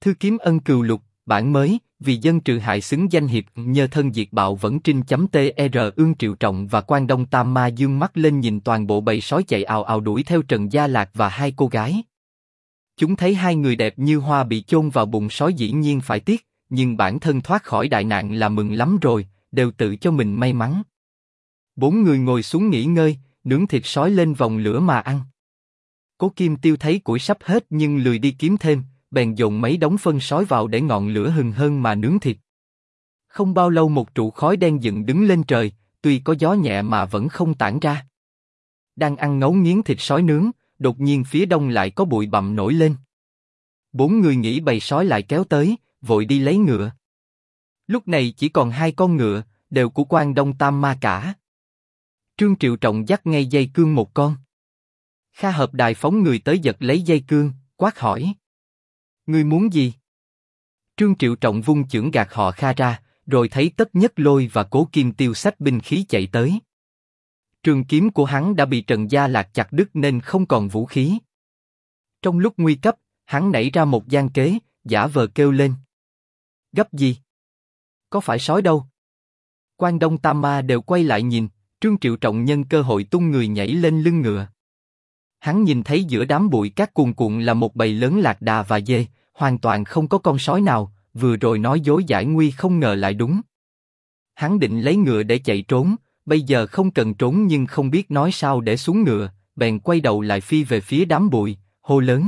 Thư kiếm ân cừu lục, bản mới, vì dân trừ hại xứng danh hiệp, nhờ thân diệt bạo vẫn trinh.tr. Ương Triệu Trọng và Quan Đông Tam Ma dương mắt lên nhìn toàn bộ bầy sói chạy ào ào đuổi theo Trần Gia Lạc và hai cô gái. Chúng thấy hai người đẹp như hoa bị chôn vào bụng sói dĩ nhiên phải tiếc, nhưng bản thân thoát khỏi đại nạn là mừng lắm rồi, đều tự cho mình may mắn. Bốn người ngồi xuống nghỉ ngơi, nướng thịt sói lên vòng lửa mà ăn. Cố Kim Tiêu thấy củi sắp hết nhưng lười đi kiếm thêm, bèn dồn mấy đống phân sói vào để ngọn lửa hừng hơn mà nướng thịt. Không bao lâu một trụ khói đen dựng đứng lên trời, tuy có gió nhẹ mà vẫn không tản ra. Đang ăn ngấu nghiến thịt sói nướng, đột nhiên phía đông lại có bụi bặm nổi lên. Bốn người nghĩ bầy sói lại kéo tới, vội đi lấy ngựa. Lúc này chỉ còn hai con ngựa, đều của Quan Đông Tam Ma cả. Trương Triệu Trọng dắt ngay dây cương một con. Kha Hợp Đài phóng người tới giật lấy dây cương, quát hỏi: ngươi muốn gì? Trương Triệu Trọng vung chưởng gạt họ Kha ra, rồi thấy Tất Nhất Lôi và Cố Kim Tiêu xách binh khí chạy tới. Trường kiếm của hắn đã bị Trần Gia Lạc chặt đứt nên không còn vũ khí. Trong lúc nguy cấp, hắn nảy ra một gian kế, giả vờ kêu lên: gấp gì? Có phải sói đâu? Quan Đông Tam Ma đều quay lại nhìn, Trương Triệu Trọng nhân cơ hội tung người nhảy lên lưng ngựa. Hắn nhìn thấy giữa đám bụi cát cuồn cuộn là một bầy lớn lạc đà và dê, hoàn toàn không có con sói nào, vừa rồi nói dối giải nguy không ngờ lại đúng. Hắn định lấy ngựa để chạy trốn, bây giờ không cần trốn nhưng không biết nói sao để xuống ngựa, bèn quay đầu lại phi về phía đám bụi, hô lớn: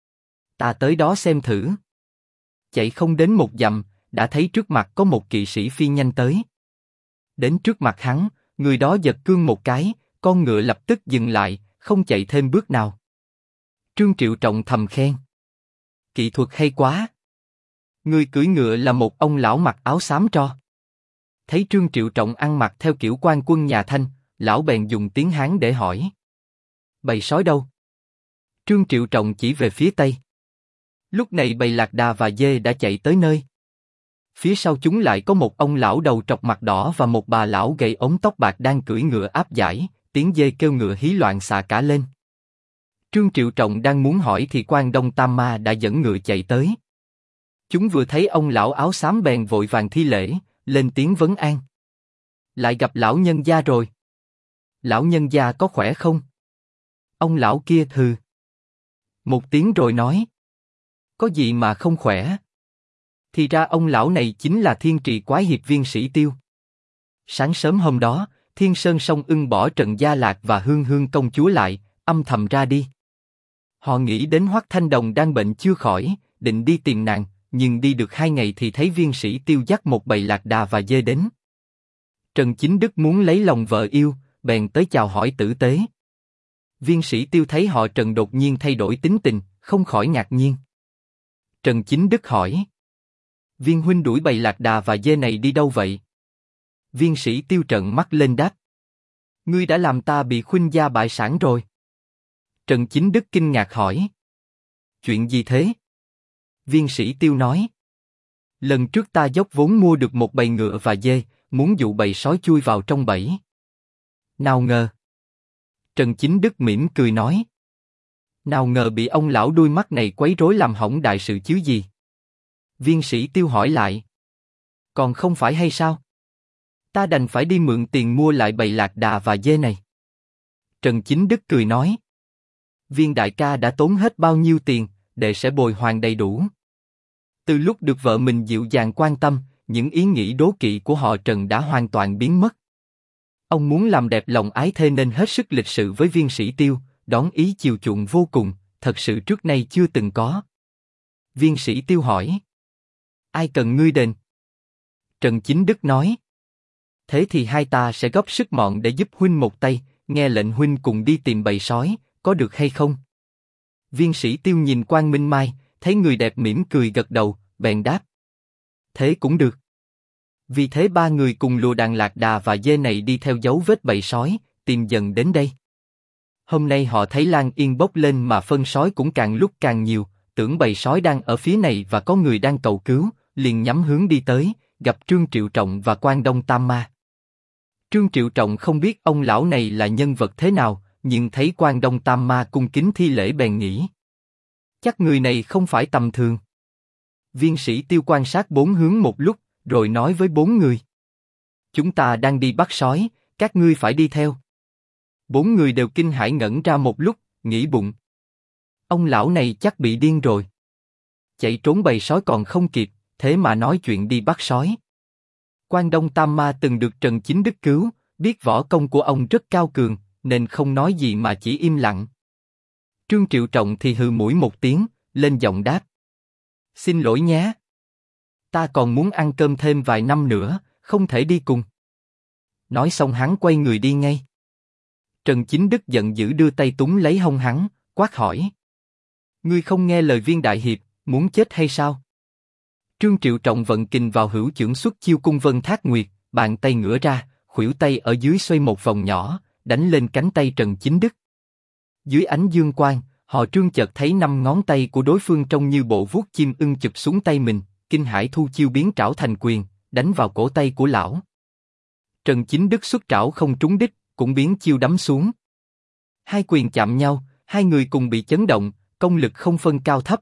ta tới đó xem thử. Chạy không đến một dặm, đã thấy trước mặt có một kỵ sĩ phi nhanh tới. Đến trước mặt hắn, người đó giật cương một cái, con ngựa lập tức dừng lại, không chạy thêm bước nào. Trương Triệu Trọng thầm khen: kỹ thuật hay quá. Người cưỡi ngựa là một ông lão mặc áo xám tro. Thấy Trương Triệu Trọng ăn mặc theo kiểu quan quân nhà Thanh, lão bèn dùng tiếng Hán để hỏi: bầy sói đâu? Trương Triệu Trọng chỉ về phía tây. Lúc này bầy lạc đà và dê đã chạy tới nơi. Phía sau chúng lại có một ông lão đầu trọc mặt đỏ và một bà lão gầy ống tóc bạc đang cưỡi ngựa áp giải, tiếng dê kêu ngựa hí loạn xạ cả lên. Trương Triệu Trọng đang muốn hỏi thì Quan Đông Tam Ma đã dẫn ngựa chạy tới. Chúng vừa thấy ông lão áo xám bèn vội vàng thi lễ, lên tiếng vấn an: lại gặp lão nhân gia rồi. Lão nhân gia có khỏe không? Ông lão kia hừ một tiếng rồi nói: có gì mà không khỏe? Thì ra ông lão này chính là Thiên Trì Quái Hiệp Viên Sĩ Tiêu. Sáng sớm hôm đó, Thiên Sơn Song Ưng bỏ Trần Gia Lạc và Hương Hương công chúa lại, âm thầm ra đi. Họ nghĩ đến Hoắc Thanh Đồng đang bệnh chưa khỏi, định đi tìm nàng, nhưng đi được 2 ngày thì thấy Viên Sĩ Tiêu dắt một bầy lạc đà và dê đến. Trần Chính Đức muốn lấy lòng vợ yêu, bèn tới chào hỏi tử tế. Viên Sĩ Tiêu thấy họ Trần đột nhiên thay đổi tính tình, không khỏi ngạc nhiên. Trần Chính Đức hỏi: Viên huynh đuổi bầy lạc đà và dê này đi đâu vậy? Viên Sĩ Tiêu trợn mắt lên đáp: ngươi đã làm ta bị khuynh gia bại sản rồi. Trần Chính Đức kinh ngạc hỏi: chuyện gì thế? Viên Sĩ Tiêu nói: lần trước ta dốc vốn mua được một bầy ngựa và dê, muốn dụ bầy sói chui vào trong bẫy. Nào ngờ. Trần Chính Đức mỉm cười nói: nào ngờ bị ông lão đuôi mắt này quấy rối làm hỏng đại sự chứ gì. Viên Sĩ Tiêu hỏi lại: còn không phải hay sao? Ta đành phải đi mượn tiền mua lại bầy lạc đà và dê này. Trần Chính Đức cười nói: Viên đại ca đã tốn hết bao nhiêu tiền, đệ sẽ bồi hoàn đầy đủ. Từ lúc được vợ mình dịu dàng quan tâm, những ý nghĩ đố kỵ của họ Trần đã hoàn toàn biến mất. Ông muốn làm đẹp lòng ái thê nên hết sức lịch sự với Viên Sĩ Tiêu, đón ý chiều chuộng vô cùng, thật sự trước nay chưa từng có. Viên Sĩ Tiêu hỏi: ai cần ngươi đền? Trần Chính Đức nói: thế thì hai ta sẽ góp sức mọn để giúp huynh một tay, nghe lệnh huynh cùng đi tìm bầy sói, có được hay không? Viên Sĩ Tiêu nhìn Quan Minh Mai, thấy người đẹp mỉm cười gật đầu, bèn đáp: thế cũng được. Vì thế ba người cùng lùa đàn lạc đà và dê này đi theo dấu vết bầy sói, tìm dần đến đây. Hôm nay họ thấy Lan Yên bốc lên mà phân sói cũng càng lúc càng nhiều, tưởng bầy sói đang ở phía này và có người đang cầu cứu, liền nhắm hướng đi tới, gặp Trương Triệu Trọng và Quan Đông Tam Ma. Trương Triệu Trọng không biết ông lão này là nhân vật thế nào, nhưng thấy Quan Đông Tam Ma cung kính thi lễ bèn nghĩ: chắc người này không phải tầm thường. Viên sĩ Tiêu quan sát bốn hướng một lúc, rồi nói với bốn người. Chúng ta đang đi bắt sói, các ngươi phải đi theo. Bốn người đều kinh hãi ngẩn ra một lúc, nghĩ bụng. Ông lão này chắc bị điên rồi. Chạy trốn bầy sói còn không kịp, thế mà nói chuyện đi bắt sói. Quan Đông Tam Ma từng được Trần Chính Đức cứu, biết võ công của ông rất cao cường, nên không nói gì mà chỉ im lặng. Trương Triệu Trọng thì hừ mũi một tiếng, lên giọng đáp. Xin lỗi nhé. Ta còn muốn ăn cơm thêm vài năm nữa, không thể đi cùng. Nói xong hắn quay người đi ngay. Trần Chính Đức giận dữ đưa tay túm lấy hông hắn, quát hỏi. Ngươi không nghe lời Viên đại hiệp, muốn chết hay sao? Trương Triệu Trọng vận kình vào hữu chưởng xuất chiêu cung vân thác nguyệt, bàn tay ngửa ra, khuỷu tay ở dưới xoay một vòng nhỏ, đánh lên cánh tay Trần Chính Đức. Dưới ánh dương quang, họ Trương chợt thấy 5 ngón tay của đối phương trông như bộ vuốt chim ưng chụp xuống tay mình, kinh hãi thu chiêu biến trảo thành quyền, đánh vào cổ tay của lão. Trần Chính Đức xuất trảo không trúng đích, cũng biến chiêu đấm xuống. Hai quyền chạm nhau, hai người cùng bị chấn động, công lực không phân cao thấp.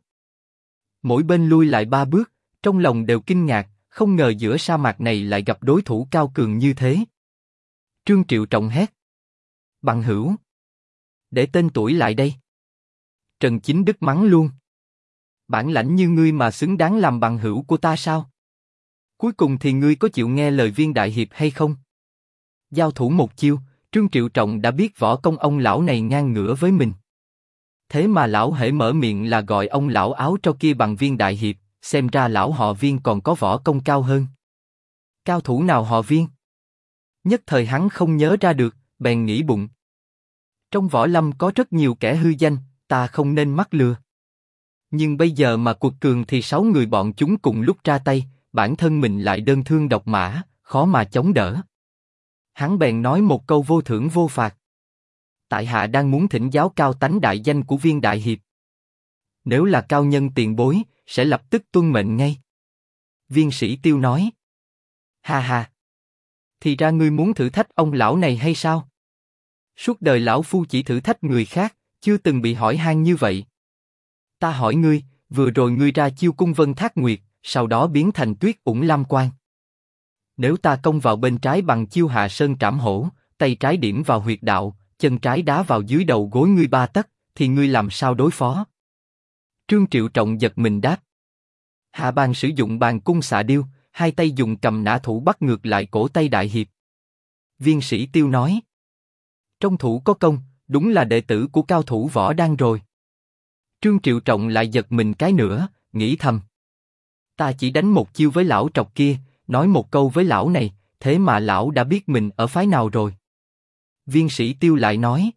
Mỗi bên lui lại 3 bước, trong lòng đều kinh ngạc, không ngờ giữa sa mạc này lại gặp đối thủ cao cường như thế. Trương Triệu Trọng hét. Bằng hữu. Để tên tuổi lại đây. Trần Chính Đức mắng luôn. Bản lãnh như ngươi mà xứng đáng làm bằng hữu của ta sao? Cuối cùng thì ngươi có chịu nghe lời Viên đại hiệp hay không? Giao thủ một chiêu, Trương Triệu Trọng đã biết võ công ông lão này ngang ngửa với mình. Thế mà lão hễ mở miệng là gọi ông lão áo trâu kia bằng Viên đại hiệp, xem ra lão họ Viên còn có võ công cao hơn. Cao thủ nào họ Viên? Nhất thời hắn không nhớ ra được, bèn nghĩ bụng. Trong võ lâm có rất nhiều kẻ hư danh, ta không nên mắc lừa. Nhưng bây giờ mà cuộc cường thì 6 người bọn chúng cùng lúc ra tay, bản thân mình lại đơn thương độc mã, khó mà chống đỡ. Hắn bèn nói một câu vô thưởng vô phạt. Tại hạ đang muốn thỉnh giáo cao tánh đại danh của Viên đại hiệp. Nếu là cao nhân tiền bối, sẽ lập tức tuân mệnh ngay. Viên sĩ Tiêu nói. Ha ha. Thì ra ngươi muốn thử thách ông lão này hay sao? Suốt đời lão phu chỉ thử thách người khác, chưa từng bị hỏi han như vậy. Ta hỏi ngươi, vừa rồi ngươi ra chiêu cung vân thác nguyệt, sau đó biến thành tuyết ủng lam quang. Nếu ta công vào bên trái bằng chiêu hạ sơn trảm hổ, tay trái điểm vào huyệt đạo, chân trái đá vào dưới đầu gối ngươi 3 tấc, thì ngươi làm sao đối phó? Trương Triệu Trọng giật mình đáp. Hạ bàn sử dụng bàn cung xạ điêu, hai tay dùng cầm nã thủ bắt ngược lại cổ tay đại hiệp. Viên sĩ Tiêu nói. Trong thủ có công, đúng là đệ tử của cao thủ võ đan rồi. Trương Triệu Trọng lại giật mình cái nữa, nghĩ thầm. Ta chỉ đánh một chiêu với lão trọc kia, nói một câu với lão này, thế mà lão đã biết mình ở phái nào rồi. Viên sĩ Tiêu lại nói.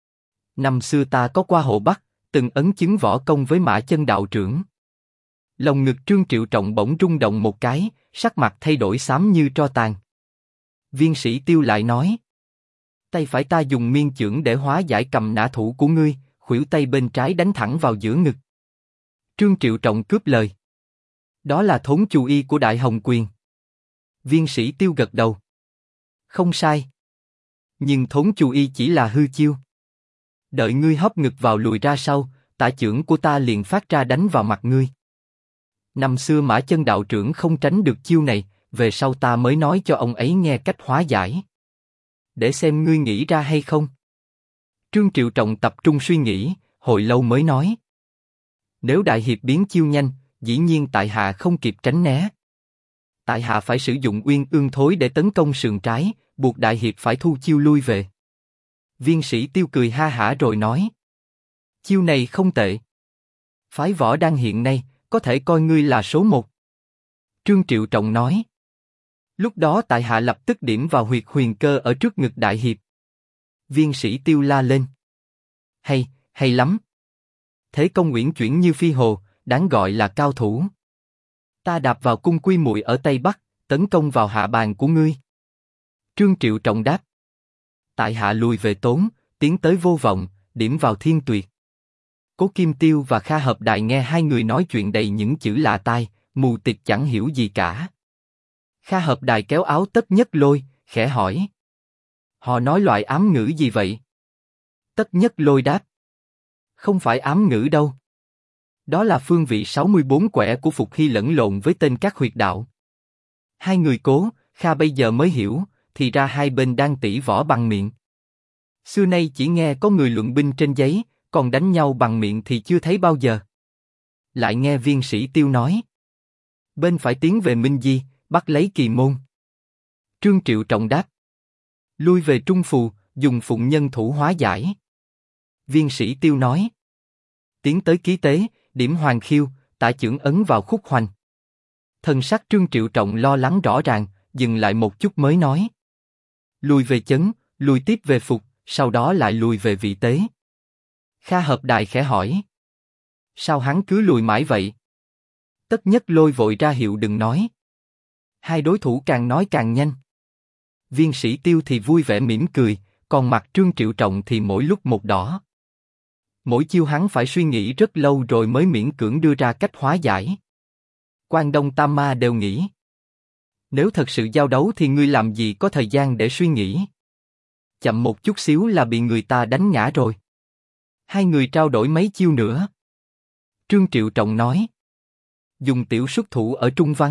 Năm xưa ta có qua Hồ Bắc, từng ấn chứng võ công với Mã Chân đạo trưởng. Lòng ngực Trương Triệu Trọng bỗng rung động một cái, sắc mặt thay đổi xám như tro tàn. Viên sĩ Tiêu lại nói. Tay phải ta dùng miên chưởng để hóa giải cầm nã thủ của ngươi, khuỷu tay bên trái đánh thẳng vào giữa ngực. Trương Triệu Trọng cướp lời. Đó là thốn chu y của Đại Hồng Quyền. Viên sĩ Tiêu gật đầu. Không sai. Nhưng thốn chu y chỉ là hư chiêu. Đợi ngươi hấp ngực vào lùi ra sau, tả chưởng của ta liền phát ra đánh vào mặt ngươi. Năm xưa Mã Chân đạo trưởng không tránh được chiêu này, về sau ta mới nói cho ông ấy nghe cách hóa giải. Để xem ngươi nghĩ ra hay không. Trương Triệu Trọng tập trung suy nghĩ, hồi lâu mới nói. Nếu đại hiệp biến chiêu nhanh, dĩ nhiên tại hạ không kịp tránh né. Tại hạ phải sử dụng uyên ương thối để tấn công sườn trái, buộc đại hiệp phải thu chiêu lui về. Viên sĩ Tiêu cười ha hả rồi nói. Chiêu này không tệ. Phái võ đan hiện nay, có thể coi ngươi là số 1. Trương Triệu Trọng nói. Lúc đó tại hạ lập tức điểm vào huyệt huyền cơ ở trước ngực đại hiệp. Viên sĩ Tiêu la lên. Hay, hay lắm. Thế công uyển chuyển như phi hồ, đáng gọi là cao thủ. Ta đạp vào cung quy muội ở Tây Bắc, tấn công vào hạ bàn của ngươi. Trương Triệu Trọng đáp. Tại hạ lùi về tốn, tiến tới vô vọng, điểm vào thiên tuyệt. Cố Kim Tiêu và Kha Hợp Đại nghe hai người nói chuyện đầy những chữ lạ tai, mù tịt chẳng hiểu gì cả. Kha Hợp Đại kéo áo Tất Nhất Lôi, khẽ hỏi. Họ nói loại ám ngữ gì vậy? Tất Nhất Lôi đáp. Không phải ám ngữ đâu. Đó là phương vị 64 quẻ của Phục Hy lẫn lộn với tên các huyệt đạo. Hai người Cố, Kha bây giờ mới hiểu, thì ra hai bên đang tỉ võ bằng miệng. Xưa nay chỉ nghe có người luận binh trên giấy, còn đánh nhau bằng miệng thì chưa thấy bao giờ. Lại nghe Viên Sĩ Tiêu nói. Bên phải tiến về Minh Di, bắt lấy Kỳ Môn. Trương Triệu Trọng đáp. Lui về Trung Phù, dùng phụng nhân thủ hóa giải. Viên Sĩ Tiêu nói. Tiến tới Ký Tế, điểm Hoàng Khiêu, tả chưởng ấn vào khúc hoành. Thần sắc Trương Triệu Trọng lo lắng rõ ràng, dừng lại một chút mới nói. Lùi về Chấn, lùi tiếp về Phục, sau đó lại lùi về Vị Tế. Kha Hợp Đài khẽ hỏi. Sao hắn cứ lùi mãi vậy? Tất Nhất Lôi vội ra hiệu đừng nói. Hai đối thủ càng nói càng nhanh. Viên Sĩ Tiêu thì vui vẻ mỉm cười, còn mặt Trương Triệu Trọng thì mỗi lúc một đỏ. Mỗi chiêu hắn phải suy nghĩ rất lâu rồi mới miễn cưỡng đưa ra cách hóa giải. Quan Đông Tam Ma đều nghĩ. Nếu thật sự giao đấu thì ngươi làm gì có thời gian để suy nghĩ. Chậm một chút xíu là bị người ta đánh ngã rồi. Hai người trao đổi mấy chiêu nữa. Trương Triệu Trọng nói. Dùng tiểu xuất thủ ở trung văn.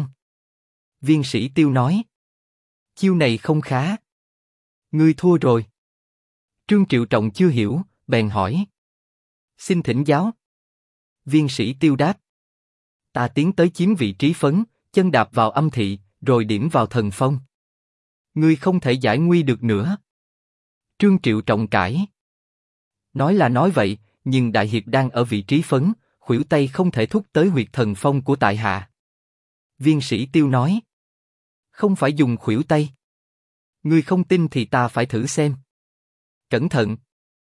Viên Sĩ Tiêu nói. Chiêu này không khá. Ngươi thua rồi. Trương Triệu Trọng chưa hiểu, bèn hỏi. Xin thỉnh giáo. Viên Sĩ Tiêu đáp. Ta tiến tới chiếm vị trí phấn, chân đạp vào âm thị, rồi điểm vào thần phong. Ngươi không thể giải nguy được nữa. Trương Triệu Trọng cãi. Nói là nói vậy, nhưng đại hiệp đang ở vị trí phấn, khuỷu tay không thể thúc tới huyệt thần phong của tại hạ. Viên Sĩ Tiêu nói. Không phải dùng khuỷu tay. Ngươi không tin thì ta phải thử xem. Cẩn thận.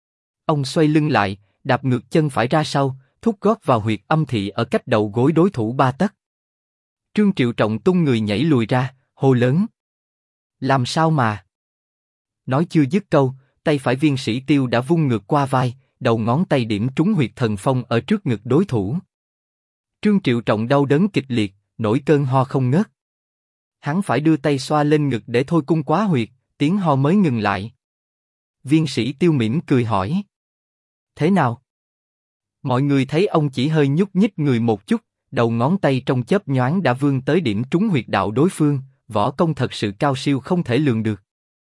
Ông xoay lưng lại, đạp ngược chân phải ra sau, thúc gót vào huyệt âm thị ở cách đầu gối đối thủ 3 tấc. Trương Triệu Trọng tung người nhảy lùi ra, hô lớn. Làm sao mà? Nói chưa dứt câu, tay phải Viên Sĩ Tiêu đã vung ngược qua vai, đầu ngón tay điểm trúng huyệt thần phong ở trước ngực đối thủ. Trương Triệu Trọng đau đớn kịch liệt, nổi cơn ho không ngớt. Hắn phải đưa tay xoa lên ngực để thôi cung quá huyệt, tiếng ho mới ngừng lại. Viên Sĩ Tiêu mỉm cười hỏi. Thế nào? Mọi người thấy ông chỉ hơi nhúc nhích người một chút, đầu ngón tay trong chớp nhoáng đã vươn tới điểm trúng huyệt đạo đối phương, võ công thật sự cao siêu không thể lường được.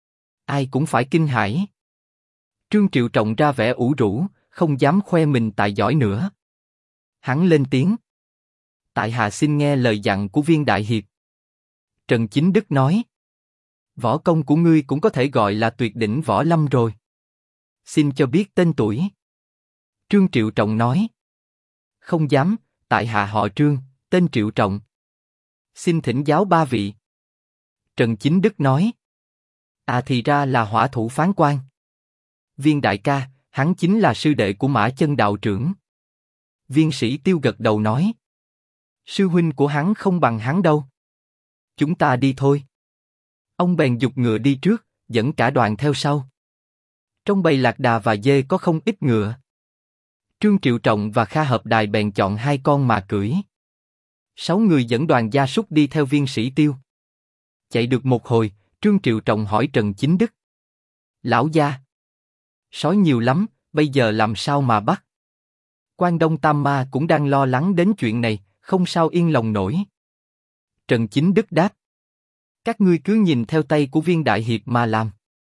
Ai cũng phải kinh hãi. Trương Triệu Trọng ra vẻ ủ rũ, không dám khoe mình tài giỏi nữa. Hắn lên tiếng. Tại hạ xin nghe lời dặn của Viên đại hiệp. Trần Chính Đức nói. Võ công của ngươi cũng có thể gọi là tuyệt đỉnh võ lâm rồi. Xin cho biết tên tuổi. Trương Triệu Trọng nói. Không dám, tại hạ họ Trương, tên Triệu Trọng. Xin thỉnh giáo ba vị. Trần Chính Đức nói. À thì ra là Hỏa Thủ Phán Quan. Viên đại ca, hắn chính là sư đệ của Mã Chân đạo trưởng. Viên Sĩ Tiêu gật đầu nói. Sư huynh của hắn không bằng hắn đâu. Chúng ta đi thôi. Ông bèn giục ngựa đi trước, dẫn cả đoàn theo sau. Trong bầy lạc đà và dê có không ít ngựa. Trương Triệu Trọng và Kha Hợp Đài bèn chọn 2 con mà cưỡi. 6 người dẫn đoàn gia súc đi theo Viên Sĩ Tiêu. Chạy được một hồi, Trương Triệu Trọng hỏi Trần Chính Đức. Lão gia, sói nhiều lắm, bây giờ làm sao mà bắt? Quan Đông Tam Ma cũng đang lo lắng đến chuyện này, không sao yên lòng nổi. Trần Chính Đức đáp. Các ngươi cứ nhìn theo tay của Viên đại hiệp mà làm.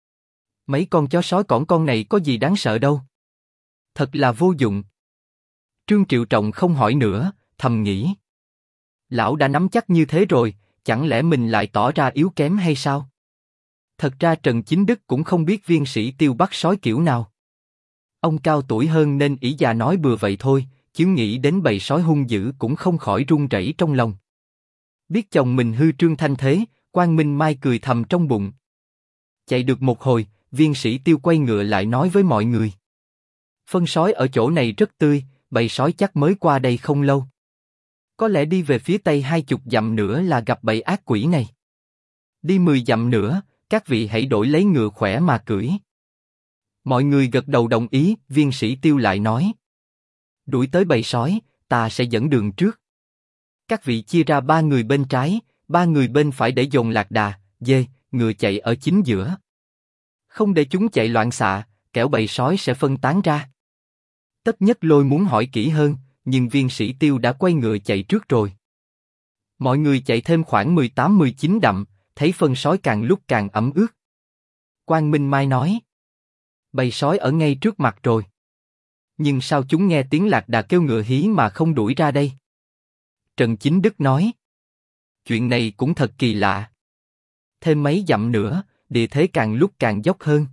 Mấy con chó sói cỏn con này có gì đáng sợ đâu. Thật là vô dụng. Trương Triệu Trọng không hỏi nữa, thầm nghĩ. Lão đã nắm chắc như thế rồi, chẳng lẽ mình lại tỏ ra yếu kém hay sao? Thật ra Trần Chính Đức cũng không biết Viên Sĩ Tiêu bắt sói kiểu nào. Ông cao tuổi hơn nên ỷ già nói bừa vậy thôi, chứ nghĩ đến bầy sói hung dữ cũng không khỏi run rẩy trong lòng. Biết chồng mình hư trương thanh thế, Quan Minh Mai cười thầm trong bụng. Chạy được một hồi, Viên Sĩ Tiêu quay ngựa lại nói với mọi người. Phân sói ở chỗ này rất tươi, bầy sói chắc mới qua đây không lâu. Có lẽ đi về phía tây 20 dặm nữa là gặp bầy ác quỷ này. Đi 10 dặm nữa, các vị hãy đổi lấy ngựa khỏe mà cưỡi. Mọi người gật đầu đồng ý, Viên Sĩ Tiêu lại nói. Đuổi tới bầy sói, ta sẽ dẫn đường trước. Các vị chia ra 3 người bên trái, 3 người bên phải để dồn lạc đà, dê, ngựa chạy ở chính giữa. Không để chúng chạy loạn xạ, kẻo bầy sói sẽ phân tán ra. Tất Nhất Lôi muốn hỏi kỹ hơn, nhưng viên sĩ Tiêu đã quay ngựa chạy trước rồi. Mọi người chạy thêm khoảng 18-19 dặm, thấy phân sói càng lúc càng ẩm ướt. Quang Minh Mai nói: bầy sói ở ngay trước mặt rồi. Nhưng sao chúng nghe tiếng lạc đà kêu ngựa hí mà không đuổi ra đây? Trần Chính Đức nói: chuyện này cũng thật kỳ lạ. Thêm mấy dặm nữa, địa thế càng lúc càng dốc hơn.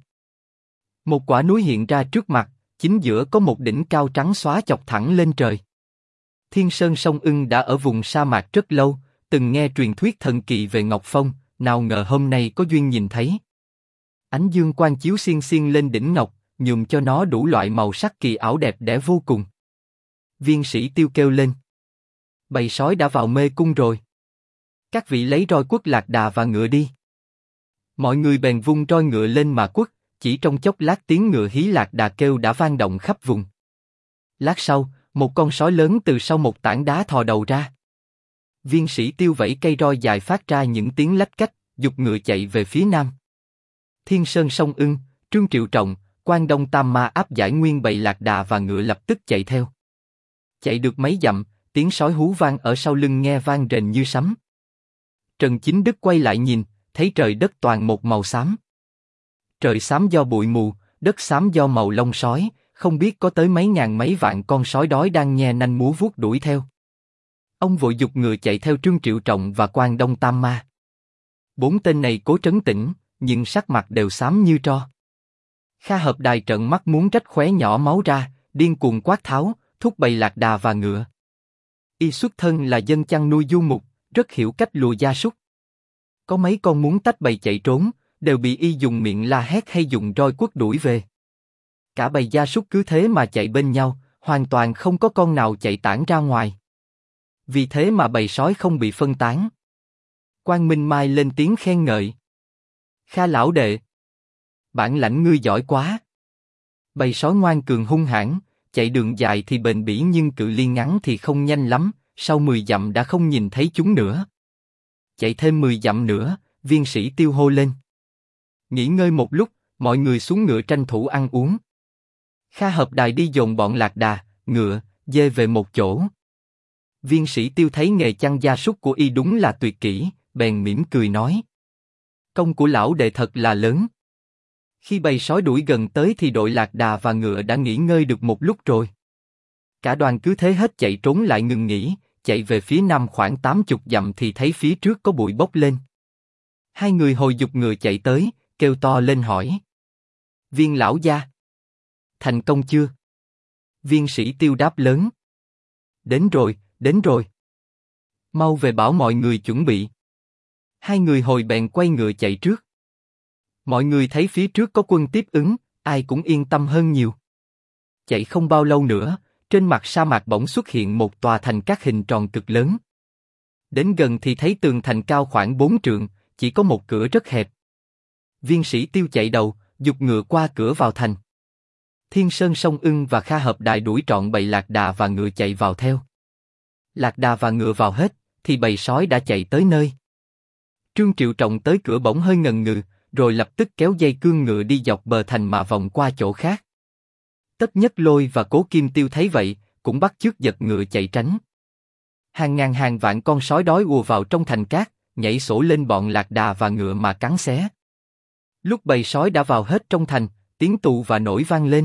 Một quả núi hiện ra trước mặt, chính giữa có một đỉnh cao trắng xóa chọc thẳng lên trời. Thiên Sơn Sông Ưng đã ở vùng sa mạc rất lâu, từng nghe truyền thuyết thần kỳ về Ngọc Phong, nào ngờ hôm nay có duyên nhìn thấy. Ánh dương quang chiếu xiên xiên lên đỉnh ngọc, nhuộm cho nó đủ loại màu sắc kỳ ảo đẹp đẽ vô cùng. Viên sĩ Tiêu kêu lên: bầy sói đã vào mê cung rồi. Các vị lấy roi quất lạc đà và ngựa đi. Mọi người bèn vung roi ngựa lên mà quất, chỉ trong chốc lát tiếng ngựa hí lạc đà kêu đã vang động khắp vùng. Lát sau, một con sói lớn từ sau một tảng đá thò đầu ra. Viên sĩ Tiêu vẫy cây roi dài phát ra những tiếng lách cách, giục ngựa chạy về phía nam. Thiên Sơn Sông Ưng, Trương Triệu Trọng, Quan Đông Tam Ma áp giải nguyên bầy lạc đà và ngựa lập tức chạy theo. Chạy được mấy dặm, tiếng sói hú vang ở sau lưng nghe vang rền như sấm. Trần Chính Đức quay lại nhìn, thấy trời đất toàn một màu xám. Trời xám do bụi mù, đất xám do màu lông sói, không biết có tới mấy ngàn mấy vạn con sói đói đang nhe nanh múa vuốt đuổi theo. Ông vội giục ngựa chạy theo Trương Triệu Trọng và Quan Đông Tam Ma. Bốn tên này cố trấn tĩnh, nhưng sắc mặt đều xám như tro. Kha Hợp Đài trợn mắt muốn rách khóe nhỏ máu ra, điên cuồng quát tháo, thúc bầy lạc đà và ngựa. Y xuất thân là dân chăn nuôi du mục, rất hiểu cách lùa gia súc. Có mấy con muốn tách bầy chạy trốn, đều bị Y dùng miệng la hét hay dùng roi quất đuổi về. Cả bầy gia súc cứ thế mà chạy bên nhau, hoàn toàn không có con nào chạy tản ra ngoài. Vì thế mà bầy sói không bị phân tán. Quang Minh Mai lên tiếng khen ngợi: Kha lão đệ, bản lãnh ngươi giỏi quá. Bầy sói ngoan cường hung hãn, chạy đường dài thì bền bỉ nhưng cự ly ngắn thì không nhanh lắm, sau 10 dặm đã không nhìn thấy chúng nữa. Chạy thêm 10 dặm nữa, viên sĩ Tiêu hô lên: nghỉ ngơi một lúc, mọi người xuống ngựa tranh thủ ăn uống. Kha Hợp Đài đi dồn bọn lạc đà, ngựa, dê về một chỗ. Viên sĩ Tiêu thấy nghề chăn gia súc của Y đúng là tuyệt kỹ, bèn mỉm cười nói: công của lão đệ thật là lớn. Khi bầy sói đuổi gần tới thì đội lạc đà và ngựa đã nghỉ ngơi được một lúc rồi. Cả đoàn cứ thế hết chạy trốn lại ngừng nghỉ, chạy về phía nam khoảng 80 dặm thì thấy phía trước có bụi bốc lên. Hai người hồi giục ngựa chạy tới, kêu to lên hỏi: Viên lão gia, thành công chưa? Viên sĩ Tiêu đáp lớn: đến rồi, đến rồi. Mau về bảo mọi người chuẩn bị. Hai người hồi bèn quay ngựa chạy trước. Mọi người thấy phía trước có quân tiếp ứng, ai cũng yên tâm hơn nhiều. Chạy không bao lâu nữa, trên mặt sa mạc bỗng xuất hiện một tòa thành cát hình tròn cực lớn. Đến gần thì thấy tường thành cao khoảng 4 trượng, chỉ có một cửa rất hẹp. Viên sĩ Tiêu chạy đầu, giục ngựa qua cửa vào thành. Thiên Sơn Sông Ưng và Kha Hợp Đài đuổi trọn bầy lạc đà và ngựa chạy vào theo. Lạc đà và ngựa vào hết, thì bầy sói đã chạy tới nơi. Trương Triệu Trọng tới cửa bỗng hơi ngần ngừ, rồi lập tức kéo dây cương ngựa đi dọc bờ thành mà vòng qua chỗ khác. Tất Nhất Lôi và Cố Kim Tiêu thấy vậy, cũng bắt chước giật ngựa chạy tránh. Hàng ngàn hàng vạn con sói đói ùa vào trong thành cát, nhảy sổ lên bọn lạc đà và ngựa mà cắn xé. Lúc bầy sói đã vào hết trong thành, tiếng tù và nổi vang lên.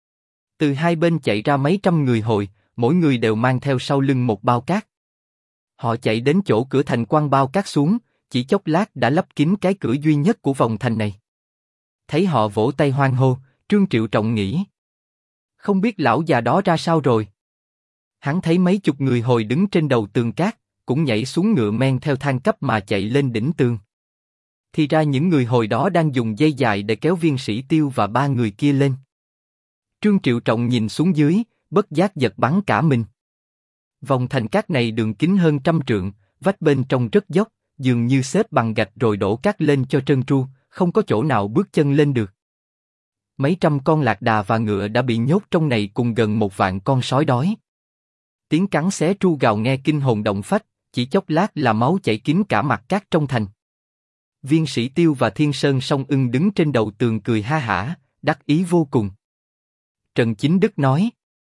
Từ hai bên chạy ra mấy trăm người hồi, mỗi người đều mang theo sau lưng một bao cát. Họ chạy đến chỗ cửa thành quăng bao cát xuống, chỉ chốc lát đã lấp kín cái cửa duy nhất của vòng thành này. Thấy họ vỗ tay hoan hô, Trương Triệu Trọng nghĩ: không biết lão già đó ra sao rồi. Hắn thấy mấy chục người hồi đứng trên đầu tường cát, cũng nhảy xuống ngựa men theo thang cấp mà chạy lên đỉnh tường. Thì ra những người hồi đó đang dùng dây dài để kéo viên sĩ Tiêu và ba người kia lên. Trương Triệu Trọng nhìn xuống dưới, bất giác giật bắn cả mình. Vòng thành cát này đường kính hơn 100 trượng, vách bên trong rất dốc, dường như xếp bằng gạch rồi đổ cát lên cho trơn tru, không có chỗ nào bước chân lên được. Mấy trăm con lạc đà và ngựa đã bị nhốt trong này cùng gần 1 vạn con sói đói. Tiếng cắn xé tru gào nghe kinh hồn động phách, chỉ chốc lát là máu chảy kín cả mặt cát trong thành. Viên sĩ Tiêu và Thiên Sơn Sông Ưng đứng trên đầu tường cười ha hả, đắc ý vô cùng. Trần Chính Đức nói: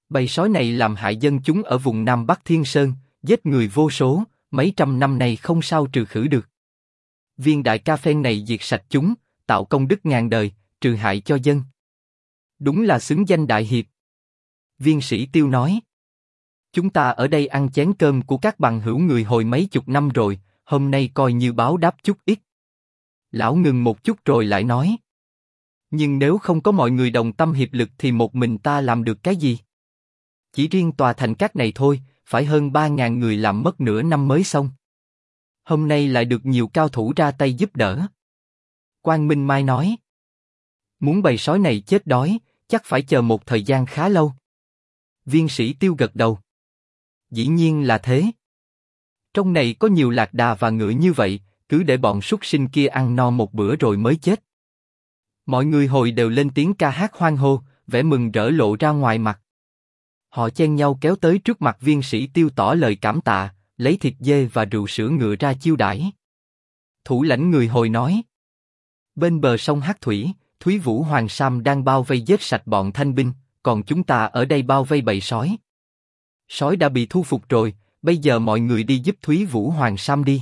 Bầy sói này làm hại dân chúng ở vùng Nam Bắc Thiên Sơn, giết người vô số, mấy trăm năm nay không sao trừ khử được. Viên đại ca phen này diệt sạch chúng, tạo công đức ngàn đời, trừ hại cho dân. Đúng là xứng danh đại hiệp. Viên Sĩ Tiêu nói. Chúng ta ở đây ăn chén cơm của các bằng hữu người hồi mấy chục năm rồi, hôm nay coi như báo đáp chút ít. Lão ngừng một chút rồi lại nói. Nhưng nếu không có mọi người đồng tâm hiệp lực thì một mình ta làm được cái gì? Chỉ riêng tòa thành cát này thôi, phải hơn 3.000 người làm mất nửa năm mới xong. Hôm nay lại được nhiều cao thủ ra tay giúp đỡ. Quang Minh Mai nói. Muốn bầy sói này chết đói, chắc phải chờ một thời gian khá lâu. Viên Sĩ Tiêu gật đầu. Dĩ nhiên là thế. Trong này có nhiều lạc đà và ngựa như vậy, cứ để bọn súc sinh kia ăn no một bữa rồi mới chết. Mọi người hồi đều lên tiếng ca hát hoan hô, vẻ mừng rỡ lộ ra ngoài mặt. Họ chen nhau kéo tới trước mặt Viên Sĩ Tiêu tỏ lời cảm tạ, lấy thịt dê và rượu sữa ngựa ra chiêu đãi. Thủ lãnh người hồi nói. Bên bờ sông Hắc Thủy, Thúy Vũ Hoàng Sam đang bao vây giết sạch bọn thanh binh, còn chúng ta ở đây bao vây bầy sói. Sói đã bị thu phục rồi, bây giờ mọi người đi giúp Thúy Vũ Hoàng Sam đi.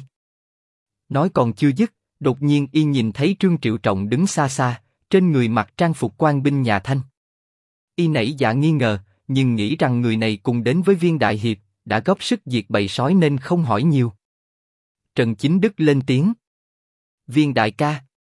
Nói còn chưa dứt, đột nhiên y nhìn thấy Trương Triệu Trọng đứng xa xa, trên người mặc trang phục quan binh nhà Thanh. Y nảy dạ nghi ngờ, nhưng nghĩ rằng người này cùng đến với Viên đại hiệp, đã góp sức diệt bầy sói nên không hỏi nhiều. Trần Chính Đức lên tiếng. Viên đại ca,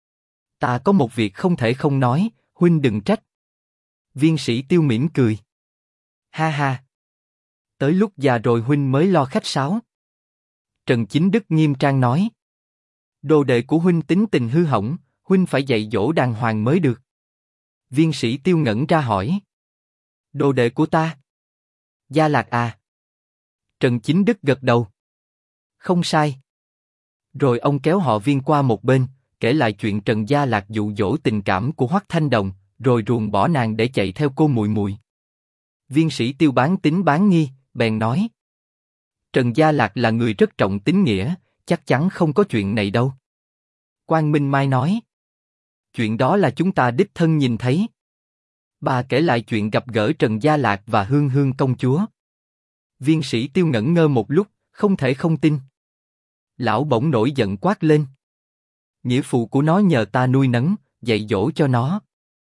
ta có một việc không thể không nói, huynh đừng trách. Viên Sĩ Tiêu mỉm cười. Ha ha. Tới lúc già rồi huynh mới lo khách sáo. Trần Chính Đức nghiêm trang nói. Đồ đệ của huynh tính tình hư hỏng, huynh phải dạy dỗ đàng hoàng mới được. Viên Sĩ Tiêu ngẩn ra hỏi. Đồ đệ của ta? Gia Lạc à? Trần Chính Đức gật đầu. Không sai. Rồi ông kéo họ Viên qua một bên, kể lại chuyện Trần Gia Lạc dụ dỗ tình cảm của Hoắc Thanh Đồng, rồi ruồng bỏ nàng để chạy theo cô muội muội. Viên Sĩ Tiêu bán tín bán nghi, bèn nói. Trần Gia Lạc là người rất trọng tín nghĩa, chắc chắn không có chuyện này đâu. Quang Minh Mai nói. Chuyện đó là chúng ta đích thân nhìn thấy. Bà kể lại chuyện gặp gỡ Trần Gia Lạc và Hương Hương công chúa. Viên Sĩ Tiêu ngẩn ngơ một lúc, không thể không tin. Lão bỗng nổi giận quát lên. Nghĩa phụ của nó nhờ ta nuôi nấng, dạy dỗ cho nó.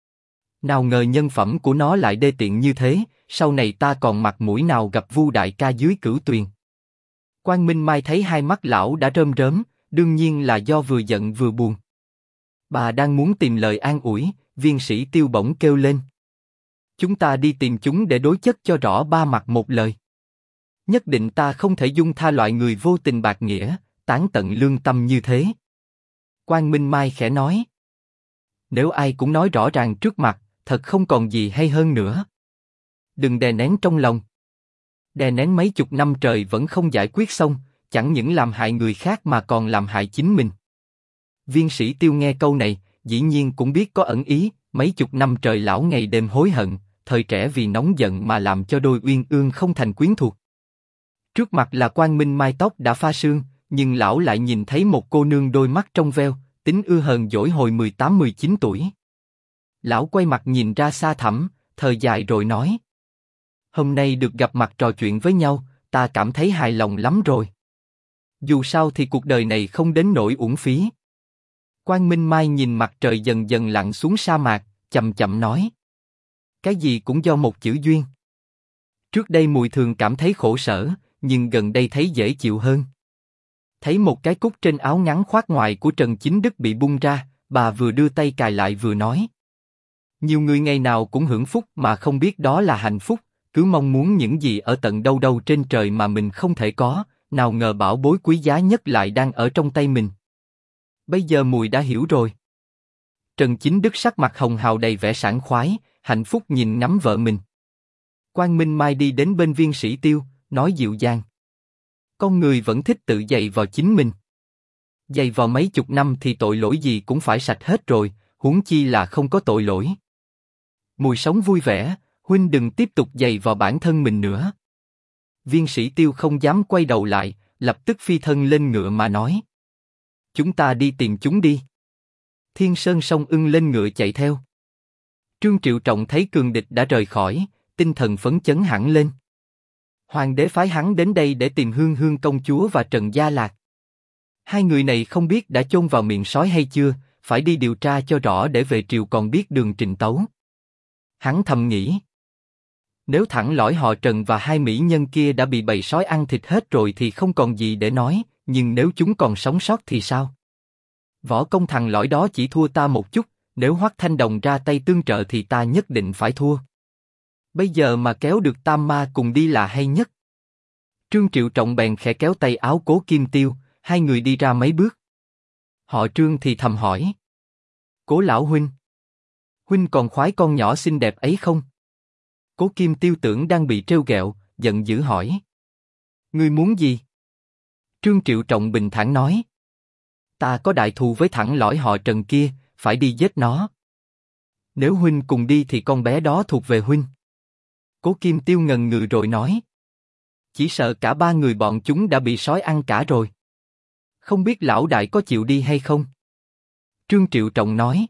Nào ngờ nhân phẩm của nó lại đê tiện như thế, sau này ta còn mặt mũi nào gặp Vu đại ca dưới Cửu Tuyền. Quang Minh Mai thấy hai mắt lão đã rơm rớm, đương nhiên là do vừa giận vừa buồn. Bà đang muốn tìm lời an ủi, Viên Sĩ Tiêu bỗng kêu lên. Chúng ta đi tìm chúng để đối chất cho rõ ba mặt một lời. Nhất định ta không thể dung tha loại người vô tình bạc nghĩa, tán tận lương tâm như thế. Quang Minh Mai khẽ nói. Nếu ai cũng nói rõ ràng trước mặt, thật không còn gì hay hơn nữa. Đừng đè nén trong lòng. Đè nén mấy chục năm trời vẫn không giải quyết xong, chẳng những làm hại người khác mà còn làm hại chính mình. Viên Sĩ Tiêu nghe câu này, dĩ nhiên cũng biết có ẩn ý, mấy chục năm trời lão ngày đêm hối hận, thời trẻ vì nóng giận mà làm cho đôi uyên ương không thành quyến thuộc. Trước mặt là Quang Minh Mai tóc đã pha sương, nhưng lão lại nhìn thấy một cô nương đôi mắt trong veo, tính ưa hờn dỗi hồi 18-19 tuổi. Lão quay mặt nhìn ra xa thẳm, thở dài rồi nói. Hôm nay được gặp mặt trò chuyện với nhau, ta cảm thấy hài lòng lắm rồi. Dù sao thì cuộc đời này không đến nỗi uổng phí. Quang Minh Mai nhìn mặt trời dần dần lặn xuống sa mạc, chậm chậm nói. Cái gì cũng do một chữ duyên. Trước đây Mùi thường cảm thấy khổ sở, nhưng gần đây thấy dễ chịu hơn. Thấy một cái cúc trên áo ngắn khoác ngoài của Trần Chính Đức bị bung ra, bà vừa đưa tay cài lại vừa nói. Nhiều người ngày nào cũng hưởng phúc mà không biết đó là hạnh phúc, cứ mong muốn những gì ở tận đâu đâu trên trời mà mình không thể có, nào ngờ bảo bối quý giá nhất lại đang ở trong tay mình. Bây giờ Mùi đã hiểu rồi. Trần Chính Đức sắc mặt hồng hào đầy vẻ sảng khoái, hạnh phúc nhìn ngắm vợ mình. Quang Minh Mai đi đến bên Viên Sĩ Tiêu, nói dịu dàng. Con người vẫn thích tự dày vào chính mình. Dày vào mấy chục năm thì tội lỗi gì cũng phải sạch hết rồi, huống chi là không có tội lỗi. Mùi sống vui vẻ, huynh đừng tiếp tục dày vào bản thân mình nữa. Viên Sĩ Tiêu không dám quay đầu lại, lập tức phi thân lên ngựa mà nói. Chúng ta đi tìm chúng đi. Thiên Sơn Song ưng lên ngựa chạy theo. Trương Triệu Trọng thấy cường địch đã rời khỏi, tinh thần phấn chấn hẳn lên. Hoàng đế phái hắn đến đây để tìm Hương Hương công chúa và Trần Gia Lạc. Hai người này không biết đã chôn vào miệng sói hay chưa, phải đi điều tra cho rõ để về triều còn biết đường trình tấu. Hắn thầm nghĩ. Nếu thẳng lõi họ Trần và hai mỹ nhân kia đã bị bầy sói ăn thịt hết rồi thì không còn gì để nói, nhưng nếu chúng còn sống sót thì sao? Võ công thằng lõi đó chỉ thua ta một chút, nếu Hoắc Thanh Đồng ra tay tương trợ thì ta nhất định phải thua. Bây giờ mà kéo được Tam Ma cùng đi là hay nhất. Trương Triệu Trọng bèn khẽ kéo tay áo Cố Kim Tiêu, hai người đi ra mấy bước. Họ Trương thì thầm hỏi. Cố lão huynh. Huynh còn khoái con nhỏ xinh đẹp ấy không? Cố Kim Tiêu tưởng đang bị trêu ghẹo, giận dữ hỏi. Ngươi muốn gì? Trương Triệu Trọng bình thản nói. Ta có đại thù với thẳng lõi họ Trần kia, phải đi giết nó. Nếu huynh cùng đi thì con bé đó thuộc về huynh. Cố Kim Tiêu ngần ngừ rồi nói. Chỉ sợ cả ba người bọn chúng đã bị sói ăn cả rồi. Không biết lão đại có chịu đi hay không? Trương Triệu Trọng nói.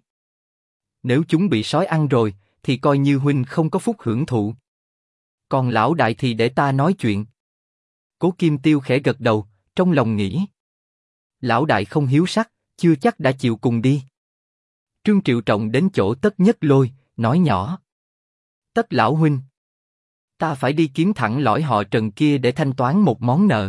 Nếu chúng bị sói ăn rồi, thì coi như huynh không có phúc hưởng thụ. Còn lão đại thì để ta nói chuyện. Cố Kim Tiêu khẽ gật đầu, trong lòng nghĩ. Lão đại không hiếu sắc, chưa chắc đã chịu cùng đi. Trương Triệu Trọng đến chỗ Tất Nhất Lôi, nói nhỏ. Tất lão huynh. Ta phải đi kiếm thẳng lõi họ Trần kia để thanh toán một món nợ.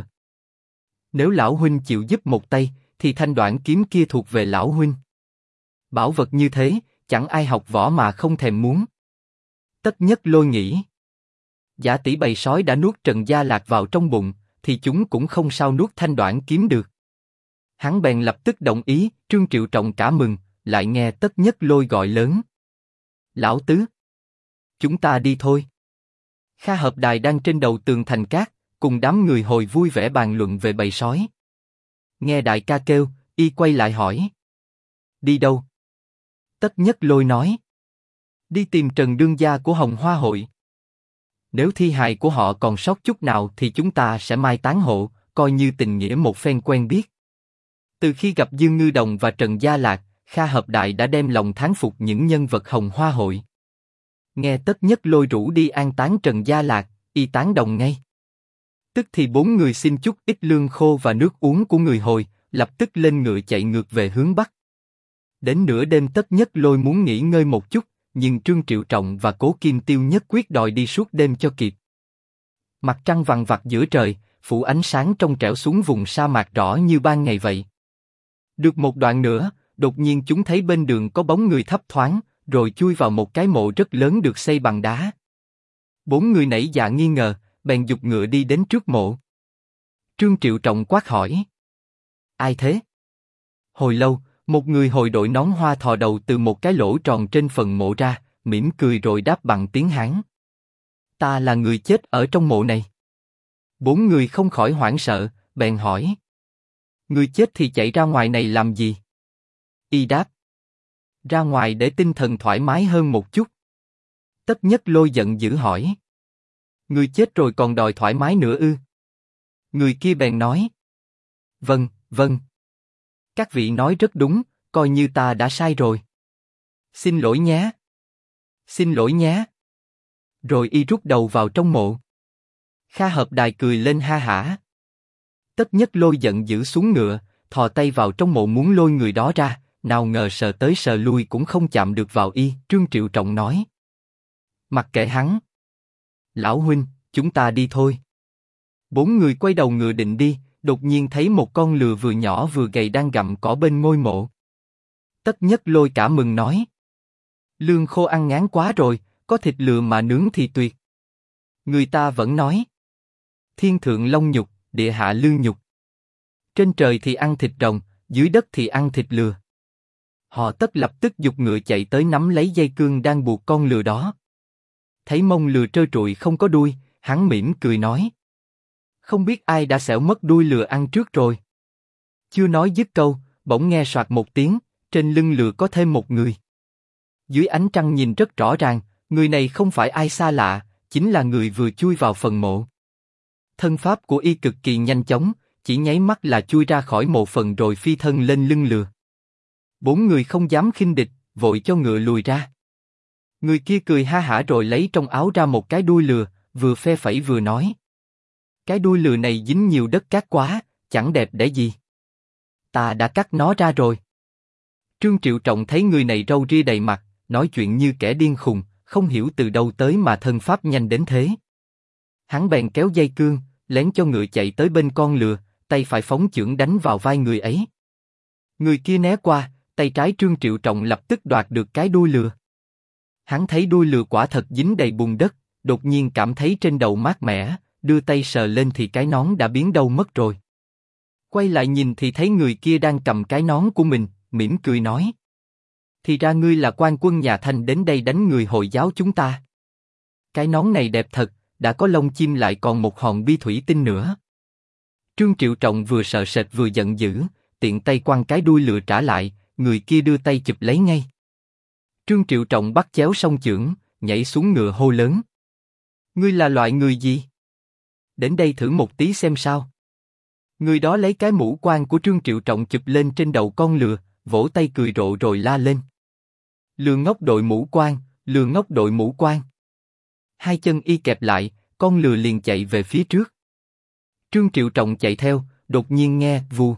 Nếu lão huynh chịu giúp một tay, thì thanh đoạn kiếm kia thuộc về lão huynh. Bảo vật như thế, chẳng ai học võ mà không thèm muốn. Tất Nhất Lôi nghĩ. Giả tỷ bầy sói đã nuốt Trần Gia Lạc vào trong bụng, thì chúng cũng không sao nuốt thanh đoạn kiếm được. Hắn bèn lập tức đồng ý. Trương Triệu Trọng cả mừng, lại nghe Tất Nhất Lôi gọi lớn. Lão tứ. Chúng ta đi thôi. Kha Hợp Đài đang trên đầu tường thành cát, cùng đám người hồi vui vẻ bàn luận về bầy sói. Nghe đại ca kêu, y quay lại hỏi. Đi đâu? Tất Nhất Lôi nói. Đi tìm Trần đương gia của Hồng Hoa hội. Nếu thi hài của họ còn sót chút nào thì chúng ta sẽ mai táng hộ, coi như tình nghĩa một phen quen biết. Từ khi gặp Dương Ngư Đồng và Trần Gia Lạc, Kha Hợp Đại đã đem lòng thán phục những nhân vật Hồng Hoa hội. Nghe Tất Nhất Lôi rủ đi an táng Trần Gia Lạc, y tán đồng ngay. Tức thì bốn người xin chút ít lương khô và nước uống của người hồi, lập tức lên ngựa chạy ngược về hướng bắc. Đến nửa đêm Tất Nhất Lôi muốn nghỉ ngơi một chút, nhưng Trương Triệu Trọng và Cố Kim Tiêu nhất quyết đòi đi suốt đêm cho kịp. Mặt trăng vằng vặc giữa trời, phủ ánh sáng trong trẻo xuống vùng sa mạc rõ như ban ngày vậy. Được một đoạn nữa, đột nhiên chúng thấy bên đường có bóng người thấp thoáng, rồi chui vào một cái mộ rất lớn được xây bằng đá. Bốn người nảy dạ nghi ngờ, bèn giục ngựa đi đến trước mộ. Trương Triệu Trọng quát hỏi. Ai thế? Hồi lâu, một người hồi đội nón hoa thò đầu từ một cái lỗ tròn trên phần mộ ra, mỉm cười rồi đáp bằng tiếng Hán. Ta là người chết ở trong mộ này. Bốn người không khỏi hoảng sợ, bèn hỏi. Người chết thì chạy ra ngoài này làm gì? Y đáp. Ra ngoài để tinh thần thoải mái hơn một chút. Tất Nhất Lôi giận dữ hỏi. Người chết rồi còn đòi thoải mái nữa ư? Người kia bèn nói. Vâng, vâng. Các vị nói rất đúng, coi như ta đã sai rồi. Xin lỗi nhé. Xin lỗi nhé. Rồi y rút đầu vào trong mộ. Kha Hợp Đài cười lên ha hả. Tất Nhất Lôi giận dữ xuống ngựa, thò tay vào trong mộ muốn lôi người đó ra, nào ngờ sờ tới sờ lui cũng không chạm được vào y. Trương Triệu Trọng nói. Mặc kệ hắn. Lão huynh, chúng ta đi thôi. Bốn người quay đầu ngựa định đi, đột nhiên thấy một con lừa vừa nhỏ vừa gầy đang gặm cỏ bên ngôi mộ. Tất Nhất Lôi cả mừng nói. Lương khô ăn ngán quá rồi, có thịt lừa mà nướng thì tuyệt. Người ta vẫn nói. Thiên thượng long nhục, địa hạ lương nhục. Trên trời thì ăn thịt rồng, dưới đất thì ăn thịt lừa. Họ Tất lập tức giục ngựa chạy tới nắm lấy dây cương đang buộc con lừa đó. Thấy mông lừa trơ trụi không có đuôi, hắn mỉm cười nói. Không biết ai đã xẻo mất đuôi lừa ăn trước rồi. Chưa nói dứt câu, bỗng nghe soạt một tiếng, trên lưng lừa có thêm một người. Dưới ánh trăng nhìn rất rõ ràng, người này không phải ai xa lạ, chính là người vừa chui vào phần mộ. Thân pháp của y cực kỳ nhanh chóng, chỉ nháy mắt là chui ra khỏi mộ phần rồi phi thân lên lưng lừa. Bốn người không dám khinh địch, vội cho ngựa lùi ra. Người kia cười ha hả rồi lấy trong áo ra một cái đuôi lừa, vừa phe phẩy vừa nói. Cái đuôi lừa này dính nhiều đất cát quá, chẳng đẹp để gì. Ta đã cắt nó ra rồi. Trương Triệu Trọng thấy người này râu ria đầy mặt, nói chuyện như kẻ điên khùng, không hiểu từ đâu tới mà thân pháp nhanh đến thế. Hắn bèn kéo dây cương, lén cho ngựa chạy tới bên con lừa, tay phải phóng chưởng đánh vào vai người ấy. Người kia né qua, tay trái Trương Triệu Trọng lập tức đoạt được cái đuôi lừa. Hắn thấy đuôi lừa quả thật dính đầy bùn đất, đột nhiên cảm thấy trên đầu mát mẻ, đưa tay sờ lên thì cái nón đã biến đâu mất rồi. Quay lại nhìn thì thấy người kia đang cầm cái nón của mình, mỉm cười nói. Thì ra ngươi là quan quân nhà Thanh đến đây đánh người Hồi giáo chúng ta. Cái nón này đẹp thật, đã có lông chim lại còn một hòn bi thủy tinh nữa. Trương Triệu Trọng vừa sợ sệt vừa giận dữ, tiện tay quăng cái đuôi lừa trả lại, người kia đưa tay chụp lấy ngay. Trương Triệu Trọng bắt chéo song chưởng, nhảy xuống ngựa hô lớn. Ngươi là loại người gì? Đến đây thử một tí xem sao. Người đó lấy cái mũ quan của Trương Triệu Trọng chụp lên trên đầu con lừa, vỗ tay cười rộ rồi la lên. Lừa ngốc đội mũ quan, lừa ngốc đội mũ quan. Hai chân y kẹp lại, con lừa liền chạy về phía trước. Trương Triệu Trọng chạy theo, đột nhiên nghe vù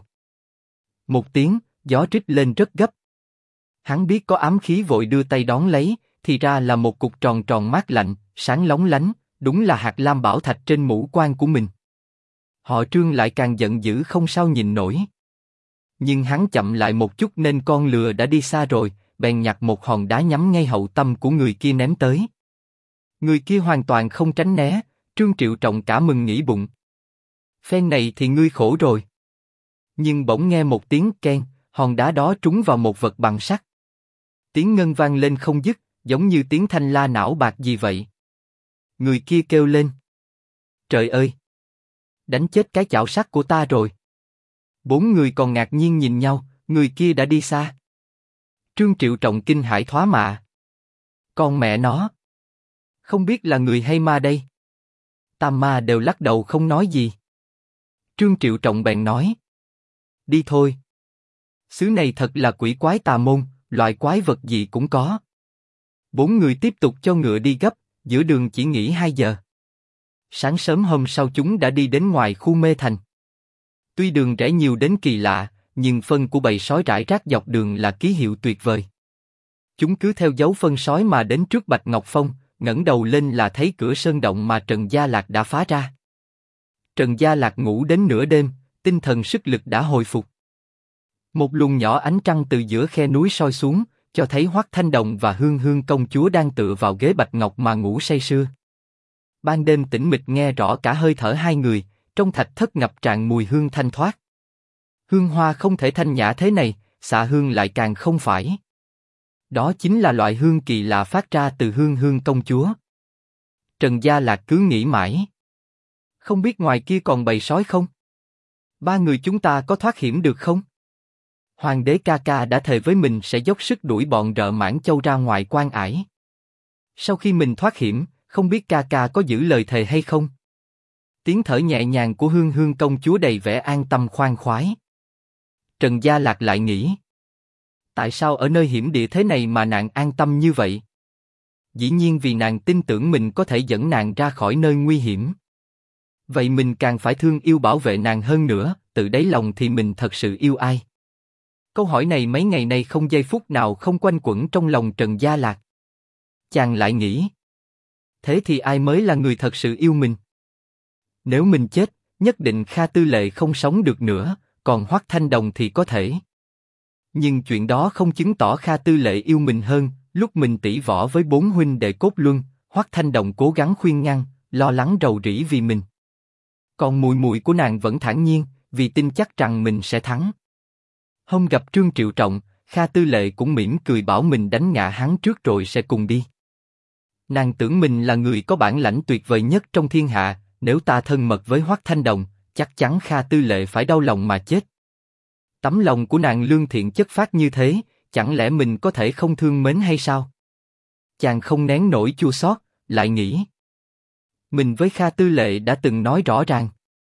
một tiếng, gió rít lên rất gấp. Hắn biết có ám khí vội đưa tay đón lấy, thì ra là một cục tròn tròn mát lạnh, sáng lóng lánh, đúng là hạt lam bảo thạch trên mũ quan của mình. Họ Trương lại càng giận dữ không sao nhìn nổi. Nhưng hắn chậm lại một chút nên con lừa đã đi xa rồi, bèn nhặt một hòn đá nhắm ngay hậu tâm của người kia ném tới. Người kia hoàn toàn không tránh né, Trương Triệu Trọng cả mừng nghĩ bụng. Phen này thì ngươi khổ rồi. Nhưng bỗng nghe một tiếng keng, hòn đá đó trúng vào một vật bằng sắt. Tiếng ngân vang lên không dứt, giống như tiếng thanh la não bạc gì vậy. Người kia kêu lên. Trời ơi! Đánh chết cái chảo sắt của ta rồi. Bốn người còn ngạc nhiên nhìn nhau, người kia đã đi xa. Trương Triệu Trọng kinh hãi thoá mạ. Con mẹ nó! Không biết là người hay ma đây? Tam ma đều lắc đầu không nói gì. Trương Triệu Trọng bèn nói. Đi thôi. Xứ này thật là quỷ quái tà môn, loại quái vật gì cũng có. Bốn người tiếp tục cho ngựa đi gấp, giữa đường chỉ nghỉ 2 giờ. Sáng sớm hôm sau chúng đã đi đến ngoài khu mê thành. Tuy đường rẽ nhiều đến kỳ lạ, nhưng phân của bầy sói rải rác dọc đường là ký hiệu tuyệt vời. Chúng cứ theo dấu phân sói mà đến trước Bạch Ngọc Phong, ngẩng đầu lên là thấy cửa sơn động mà Trần Gia Lạc đã phá ra. Trần Gia Lạc ngủ đến nửa đêm, tinh thần sức lực đã hồi phục. Một luồng nhỏ ánh trăng từ giữa khe núi soi xuống, cho thấy Hoắc Thanh Đồng và Hương Hương công chúa đang tựa vào ghế bạch ngọc mà ngủ say sưa. Ban đêm tĩnh mịch nghe rõ cả hơi thở hai người, trong thạch thất ngập tràn mùi hương thanh thoát. Hương hoa không thể thanh nhã thế này, xạ hương lại càng không phải. Đó chính là loại hương kỳ lạ phát ra từ Hương Hương công chúa. Trần Gia Lạc cứ nghĩ mãi. Không biết ngoài kia còn bầy sói không? Ba người chúng ta có thoát hiểm được không? Hoàng đế ca ca đã thề với mình sẽ dốc sức đuổi bọn rợ Mãn Châu ra ngoài quan ải. Sau khi mình thoát hiểm, không biết ca ca có giữ lời thề hay không? Tiếng thở nhẹ nhàng của Hương Hương công chúa đầy vẻ an tâm khoan khoái. Trần Gia Lạc lại nghĩ. Tại sao ở nơi hiểm địa thế này mà nàng an tâm như vậy? Dĩ nhiên vì nàng tin tưởng mình có thể dẫn nàng ra khỏi nơi nguy hiểm. Vậy mình càng phải thương yêu bảo vệ nàng hơn nữa, tự đáy lòng thì mình thật sự yêu ai? Câu hỏi này mấy ngày nay không giây phút nào không quanh quẩn trong lòng Trần Gia Lạc. Chàng lại nghĩ. Thế thì ai mới là người thật sự yêu mình? Nếu mình chết, nhất định Kha Tư Lệ không sống được nữa, còn Hoắc Thanh Đồng thì có thể. Nhưng chuyện đó không chứng tỏ Kha Tư Lệ yêu mình hơn. Lúc mình tỷ võ với 4 huynh đệ cốt luân, Hoắc Thanh Đồng cố gắng khuyên ngăn, lo lắng rầu rĩ vì mình. Còn muội muội của nàng vẫn thản nhiên, vì tin chắc rằng mình sẽ thắng. Hôm gặp Trương Triệu Trọng, Kha Tư Lệ cũng mỉm cười bảo mình đánh ngã hắn trước rồi sẽ cùng đi. Nàng tưởng mình là người có bản lãnh tuyệt vời nhất trong thiên hạ, nếu ta thân mật với Hoắc Thanh Đồng, chắc chắn Kha Tư Lệ phải đau lòng mà chết. Tấm lòng của nàng lương thiện chất phát như thế, chẳng lẽ mình có thể không thương mến hay sao? Chàng không nén nổi chua xót, lại nghĩ. Mình với Kha Tư Lệ đã từng nói rõ ràng.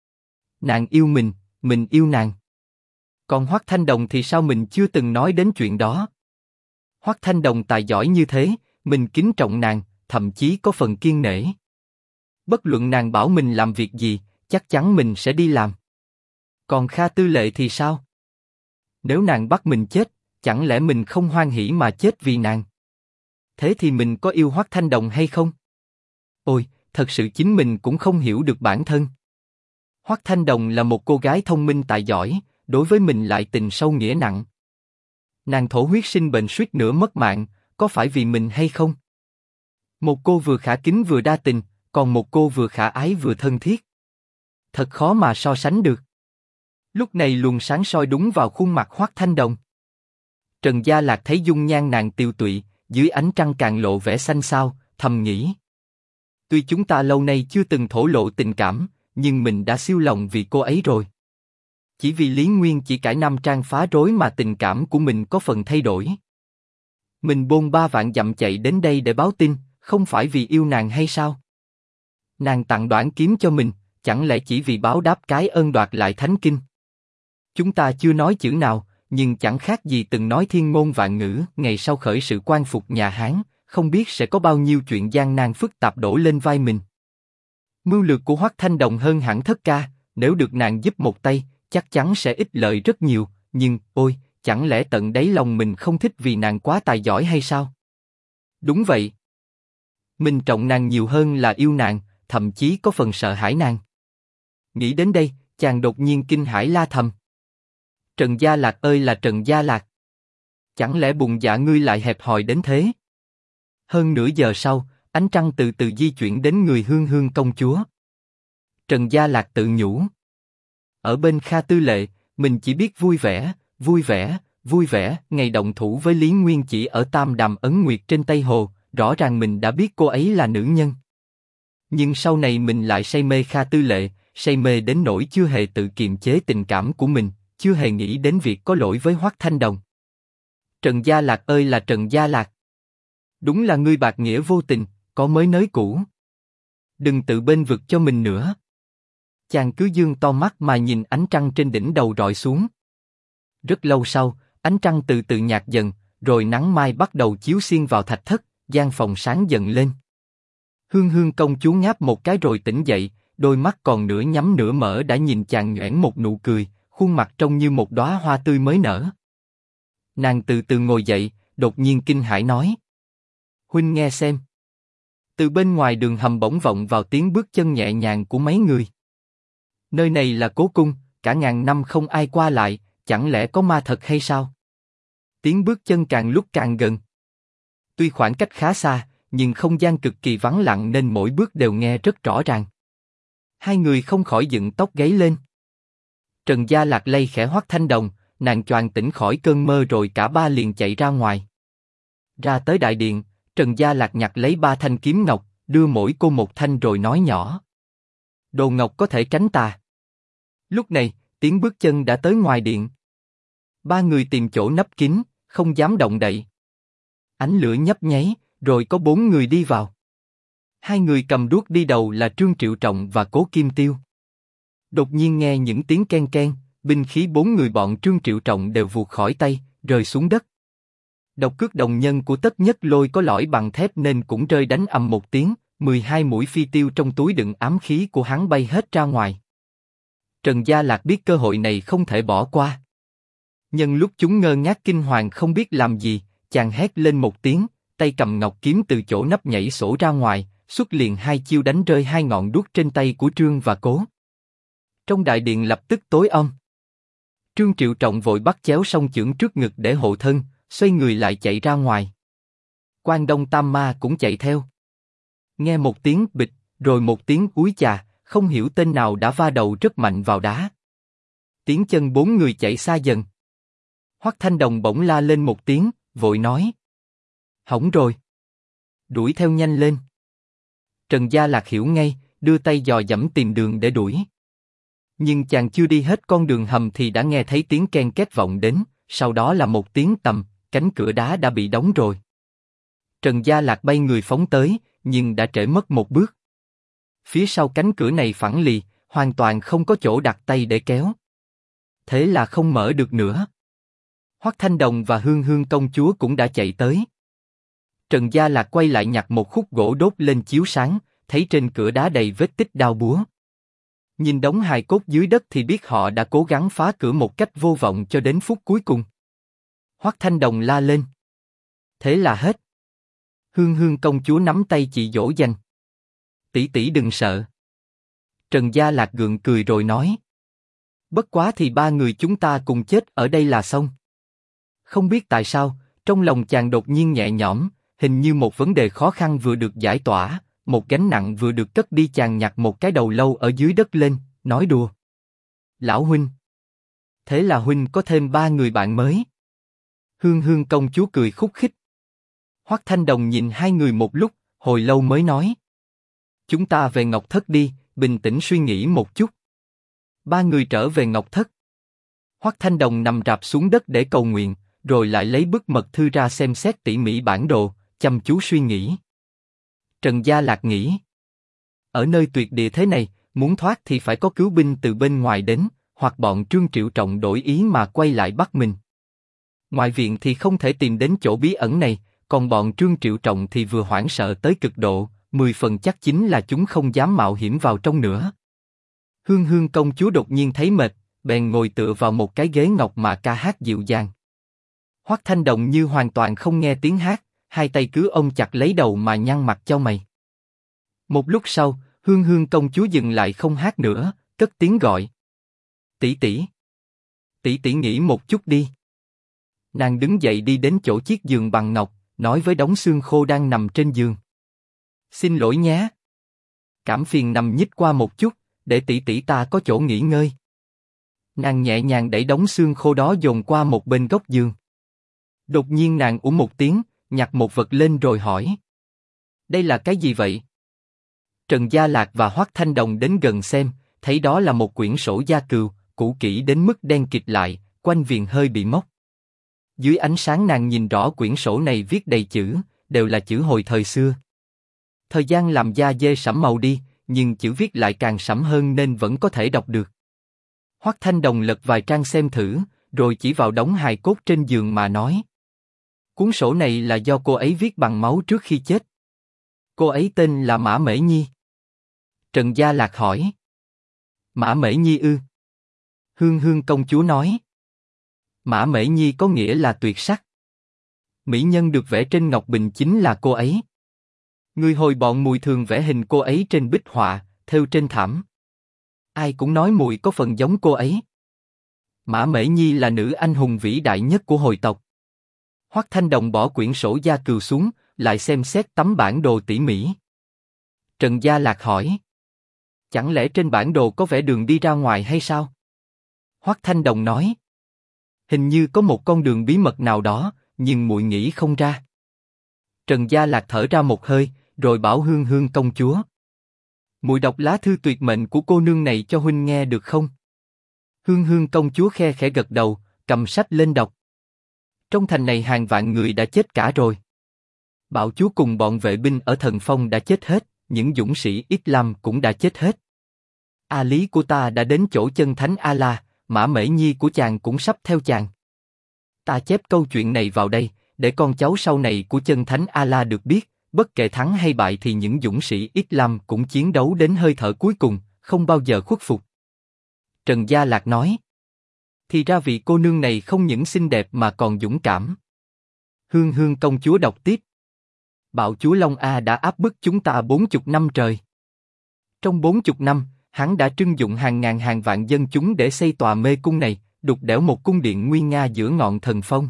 Nàng yêu mình yêu nàng. Còn Hoắc Thanh Đồng thì sao mình chưa từng nói đến chuyện đó? Hoắc Thanh Đồng tài giỏi như thế, mình kính trọng nàng, thậm chí có phần kiêng nể. Bất luận nàng bảo mình làm việc gì, chắc chắn mình sẽ đi làm. Còn Kha Tư Lệ thì sao? Nếu nàng bắt mình chết, chẳng lẽ mình không hoan hỉ mà chết vì nàng? Thế thì mình có yêu Hoắc Thanh Đồng hay không? Ôi, thật sự chính mình cũng không hiểu được bản thân. Hoắc Thanh Đồng là một cô gái thông minh tài giỏi, đối với mình lại tình sâu nghĩa nặng. Nàng thổ huyết sinh bệnh suýt nữa mất mạng, có phải vì mình hay không? Một cô vừa khả kính vừa đa tình, còn một cô vừa khả ái vừa thân thiết. Thật khó mà so sánh được. Lúc này luồng sáng soi đúng vào khuôn mặt Hoắc Thanh Đồng. Trần Gia Lạc thấy dung nhan nàng tiều tụy, dưới ánh trăng càng lộ vẻ xanh xao, thầm nghĩ. Tuy chúng ta lâu nay chưa từng thổ lộ tình cảm, nhưng mình đã siêu lòng vì cô ấy rồi. Chỉ vì Lý Nguyên chỉ cải nam trang phá rối mà tình cảm của mình có phần thay đổi. Mình bôn 3 vạn dặm chạy đến đây để báo tin, không phải vì yêu nàng hay sao? Nàng tặng Đoản kiếm cho mình, chẳng lẽ chỉ vì báo đáp cái ơn đoạt lại thánh kinh? Chúng ta chưa nói chữ nào, nhưng chẳng khác gì từng nói thiên ngôn vạn ngữ. Ngày sau khởi sự quan phục nhà Hán, không biết sẽ có bao nhiêu chuyện gian nan phức tạp đổ lên vai mình. Mưu lược của Hoắc Thanh Đồng hơn hẳn Thất Ca, nếu được nàng giúp một tay, chắc chắn sẽ ích lợi rất nhiều. Nhưng, ôi, chẳng lẽ tận đáy lòng mình không thích vì nàng quá tài giỏi hay sao? Đúng vậy. Mình trọng nàng nhiều hơn là yêu nàng, thậm chí có phần sợ hãi nàng. Nghĩ đến đây, chàng đột nhiên kinh hãi la thầm. Trần Gia Lạc ơi là Trần Gia Lạc! Chẳng lẽ bụng dạ ngươi lại hẹp hòi đến thế? Hơn nửa giờ sau, ánh trăng từ từ di chuyển đến người Hương Hương công chúa. Trần Gia Lạc tự nhủ. Ở bên Kha Tư Lệ, mình chỉ biết vui vẻ, vui vẻ, vui vẻ. Ngày động thủ với Lý Nguyên chỉ ở Tam Đàm Ấn Nguyệt trên Tây Hồ, rõ ràng mình đã biết cô ấy là nữ nhân. Nhưng sau này mình lại say mê Kha Tư Lệ, say mê đến nỗi chưa hề tự kiềm chế tình cảm của mình, chưa hề nghĩ đến việc có lỗi với Hoắc Thanh Đồng. Trần Gia Lạc ơi là Trần Gia Lạc! Đúng là ngươi bạc nghĩa vô tình, có mới nới cũ. Đừng tự bên vực cho mình nữa. Chàng cứ dương to mắt mà nhìn ánh trăng trên đỉnh đầu rọi xuống. Rất lâu sau, ánh trăng từ từ nhạt dần, rồi nắng mai bắt đầu chiếu xiên vào thạch thất, gian phòng sáng dần lên. Hương Hương công chúa ngáp một cái rồi tỉnh dậy, đôi mắt còn nửa nhắm nửa mở đã nhìn chàng nhoẻn một nụ cười, khuôn mặt trông như một đóa hoa tươi mới nở. Nàng từ từ ngồi dậy, đột nhiên kinh hãi nói: Huynh nghe xem. Từ bên ngoài đường hầm bỗng vọng vào tiếng bước chân nhẹ nhàng của mấy người. Nơi này là Cố Cung, cả ngàn năm không ai qua lại, chẳng lẽ có ma thật hay sao? Tiếng bước chân càng lúc càng gần. Tuy khoảng cách khá xa, nhưng không gian cực kỳ vắng lặng nên mỗi bước đều nghe rất rõ ràng. Hai người không khỏi dựng tóc gáy lên. Trần Gia Lạc lay khẽ Hoắc Thanh Đồng, nàng choàng tỉnh khỏi cơn mơ rồi cả ba liền chạy ra ngoài. Ra tới đại điện, Trần Gia Lạc nhặt lấy 3 thanh kiếm ngọc, đưa mỗi cô một thanh rồi nói nhỏ: Đồ ngọc có thể tránh tà. Lúc này, tiếng bước chân đã tới ngoài điện. 3 người tìm chỗ nấp kín, không dám động đậy. Ánh lửa nhấp nháy, rồi có 4 người đi vào. 2 người cầm đuốc đi đầu là Trương Triệu Trọng và Cố Kim Tiêu. Đột nhiên nghe những tiếng ken ken, binh khí 4 người bọn Trương Triệu Trọng đều vụt khỏi tay, rơi xuống đất. Độc cước đồng nhân của Tất Nhất Lôi có lõi bằng thép nên cũng rơi đánh ầm một tiếng, 12 mũi phi tiêu trong túi đựng ám khí của hắn bay hết ra ngoài. Trần Gia Lạc biết cơ hội này không thể bỏ qua. Nhân lúc chúng ngơ ngác kinh hoàng không biết làm gì, chàng hét lên một tiếng, tay cầm ngọc kiếm từ chỗ nấp nhảy sổ ra ngoài, xuất liền 2 chiêu đánh rơi 2 ngọn đuốc trên tay của Trương và Cố. Trong đại điện lập tức tối om. Trương Triệu Trọng vội bắt chéo song chưởng trước ngực để hộ thân, xoay người lại chạy ra ngoài. Quan Đông Tam Ma cũng chạy theo. Nghe một tiếng bịch, rồi một tiếng úi chà, không hiểu tên nào đã va đầu rất mạnh vào đá. Tiếng chân 4 người chạy xa dần. Hoắc Thanh Đồng bỗng la lên một tiếng, vội nói: Hỏng rồi. Đuổi theo nhanh lên. Trần Gia Lạc hiểu ngay, đưa tay dò dẫm tìm đường để đuổi. Nhưng chàng chưa đi hết con đường hầm thì đã nghe thấy tiếng ken két vọng đến, sau đó là một tiếng tầm, cánh cửa đá đã bị đóng rồi. Trần Gia Lạc bay người phóng tới, nhưng đã trễ mất một bước. Phía sau cánh cửa này phẳng lì, hoàn toàn không có chỗ đặt tay để kéo. Thế là không mở được nữa. Hoắc Thanh Đồng và Hương Hương công chúa cũng đã chạy tới. Trần Gia Lạc quay lại nhặt một khúc gỗ đốt lên chiếu sáng, thấy trên cửa đá đầy vết tích đao búa. Nhìn đống hài cốt dưới đất thì biết họ đã cố gắng phá cửa một cách vô vọng cho đến phút cuối cùng. Hoắc Thanh Đồng la lên. Thế là hết. Hương Hương công chúa nắm tay chị dỗ dành. Tỷ tỷ đừng sợ. Trần Gia Lạc gượng cười rồi nói. Bất quá thì ba người chúng ta cùng chết ở đây là xong. Không biết tại sao, trong lòng chàng đột nhiên nhẹ nhõm, hình như một vấn đề khó khăn vừa được giải tỏa, một gánh nặng vừa được cất đi. Chàng nhặt một cái đầu lâu ở dưới đất lên, nói đùa. Lão huynh. Thế là huynh có thêm ba người bạn mới. Hương Hương công chúa cười khúc khích. Hoắc Thanh Đồng nhìn hai người một lúc, hồi lâu mới nói. Chúng ta về Ngọc Thất đi, bình tĩnh suy nghĩ một chút. Ba người trở về Ngọc Thất. Hoắc Thanh Đồng nằm rạp xuống đất để cầu nguyện, rồi lại lấy bức mật thư ra xem xét tỉ mỉ bản đồ, chăm chú suy nghĩ. Trần Gia Lạc nghĩ. Ở nơi tuyệt địa thế này, muốn thoát thì phải có cứu binh từ bên ngoài đến, hoặc bọn Trương Triệu Trọng đổi ý mà quay lại bắt mình. Ngoại viện thì không thể tìm đến chỗ bí ẩn này, còn bọn Trương Triệu Trọng thì vừa hoảng sợ tới cực độ, 10 phần chắc chính là chúng không dám mạo hiểm vào trong nữa. Hương Hương công chúa đột nhiên thấy mệt, bèn ngồi tựa vào một cái ghế ngọc mà ca hát dịu dàng. Hoắc Thanh Đồng như hoàn toàn không nghe tiếng hát, hai tay cứ ôm chặt lấy đầu mà nhăn mặt chau mày. Một lúc sau, Hương Hương công chúa dừng lại không hát nữa, cất tiếng gọi. Tỷ tỷ. Tỷ tỷ nghỉ một chút đi. Nàng đứng dậy đi đến chỗ chiếc giường bằng ngọc, nói với đống xương khô đang nằm trên giường. Xin lỗi nhé. Cảm phiền nằm nhích qua một chút, để tỷ tỷ ta có chỗ nghỉ ngơi. Nàng nhẹ nhàng đẩy đống xương khô đó dồn qua một bên góc giường. Đột nhiên nàng ủ một tiếng, nhặt một vật lên rồi hỏi. Đây là cái gì vậy? Trần Gia Lạc và Hoắc Thanh Đồng đến gần xem, thấy đó là một quyển sổ gia cừu, cũ kỹ đến mức đen kịt lại, quanh viền hơi bị mốc. Dưới ánh sáng nàng nhìn rõ quyển sổ này viết đầy chữ, đều là chữ hồi thời xưa. Thời gian làm da dê sẫm màu đi, nhưng chữ viết lại càng sẫm hơn nên vẫn có thể đọc được. Hoắc Thanh Đồng lật vài trang xem thử, rồi chỉ vào đống hài cốt trên giường mà nói. Cuốn sổ này là do cô ấy viết bằng máu trước khi chết. Cô ấy tên là Mã Mễ Nhi. Trần Gia Lạc hỏi. Mã Mễ Nhi ư? Hương Hương công chúa nói. Mã Mễ Nhi có nghĩa là tuyệt sắc. Mỹ nhân được vẽ trên ngọc bình chính là cô ấy. Người hồi bọn mùi thường vẽ hình cô ấy trên bích họa, thêu trên thảm. Ai cũng nói mùi có phần giống cô ấy. Mã Mễ Nhi là nữ anh hùng vĩ đại nhất của hồi tộc. Hoắc Thanh Đồng bỏ quyển sổ gia cừu xuống, lại xem xét tấm bản đồ tỉ mỉ. Trần Gia Lạc hỏi. Chẳng lẽ trên bản đồ có vẽ đường đi ra ngoài hay sao? Hoắc Thanh Đồng nói. Hình như có một con đường bí mật nào đó, nhưng muội nghĩ không ra. Trần Gia Lạc thở ra một hơi, rồi bảo Hương Hương công chúa. Muội đọc lá thư tuyệt mệnh của cô nương này cho huynh nghe được không? Hương Hương công chúa khe khẽ gật đầu, cầm sách lên đọc. Trong thành này hàng vạn người đã chết cả rồi. Bạo chúa cùng bọn vệ binh ở Thần Phong đã chết hết, những dũng sĩ Islam cũng đã chết hết. A Lý của ta đã đến chỗ chân thánh A La, Mã Mễ Nhi của chàng cũng sắp theo chàng. Ta chép câu chuyện này vào đây, để con cháu sau này của chân thánh A La được biết, bất kể thắng hay bại thì những dũng sĩ Islam cũng chiến đấu đến hơi thở cuối cùng, không bao giờ khuất phục. Trần Gia Lạc nói. Thì ra vị cô nương này không những xinh đẹp mà còn dũng cảm. Hương Hương công chúa đọc tiếp. Bạo chúa Long A đã áp bức chúng ta 40 năm trời. Trong 40 năm, hắn đã trưng dụng hàng ngàn hàng vạn dân chúng để xây tòa mê cung này, đục đẽo một cung điện nguy nga giữa ngọn Thần Phong.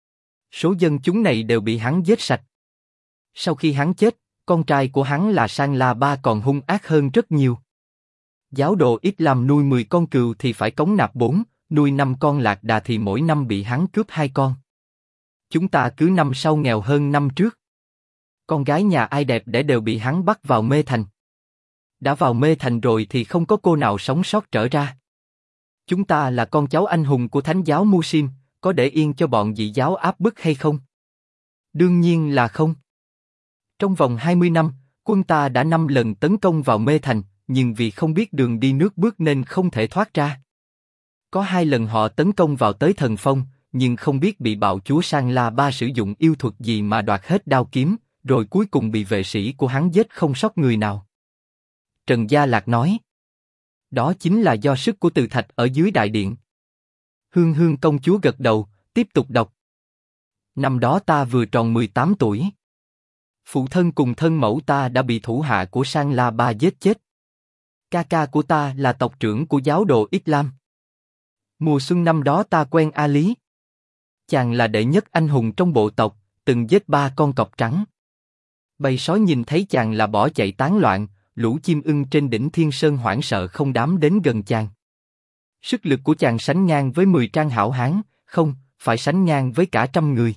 Số dân chúng này đều bị hắn giết sạch. Sau khi hắn chết, con trai của hắn là Sang La Ba còn hung ác hơn rất nhiều. Giáo đồ Islam nuôi 10 con cừu thì phải cống nạp 4, nuôi 5 con lạc đà thì mỗi năm bị hắn cướp 2 con. Chúng ta cứ năm sau nghèo hơn năm trước. Con gái nhà ai đẹp đẽ đều bị hắn bắt vào mê thành. Đã vào mê thành rồi thì không có cô nào sống sót trở ra. Chúng ta là con cháu anh hùng của thánh giáo Muslim, có để yên cho bọn dị giáo áp bức hay không? Đương nhiên là không. Trong vòng 20 năm, quân ta đã 5 lần tấn công vào mê thành, nhưng vì không biết đường đi nước bước nên không thể thoát ra. Có 2 lần họ tấn công vào tới Thần Phong, nhưng không biết bị bạo chúa Sang La Ba sử dụng yêu thuật gì mà đoạt hết đao kiếm, rồi cuối cùng bị vệ sĩ của hắn giết không sót người nào. Trần Gia Lạc nói. Đó chính là do sức của Từ Thạch ở dưới đại điện. Hương Hương công chúa gật đầu, tiếp tục đọc. Năm đó ta vừa tròn 18 tuổi. Phụ thân cùng thân mẫu ta đã bị thủ hạ của Sang La Ba giết chết. Ca ca của ta là tộc trưởng của giáo đồ Islam. Mùa xuân năm đó ta quen A Lý. Chàng là đệ nhất anh hùng trong bộ tộc, từng giết 3 con cọp trắng. Bầy sói nhìn thấy chàng là bỏ chạy tán loạn, lũ chim ưng trên đỉnh Thiên Sơn hoảng sợ không dám đến gần chàng. Sức lực của chàng sánh ngang với 10 trang hảo hán, không, phải sánh ngang với cả 100 người.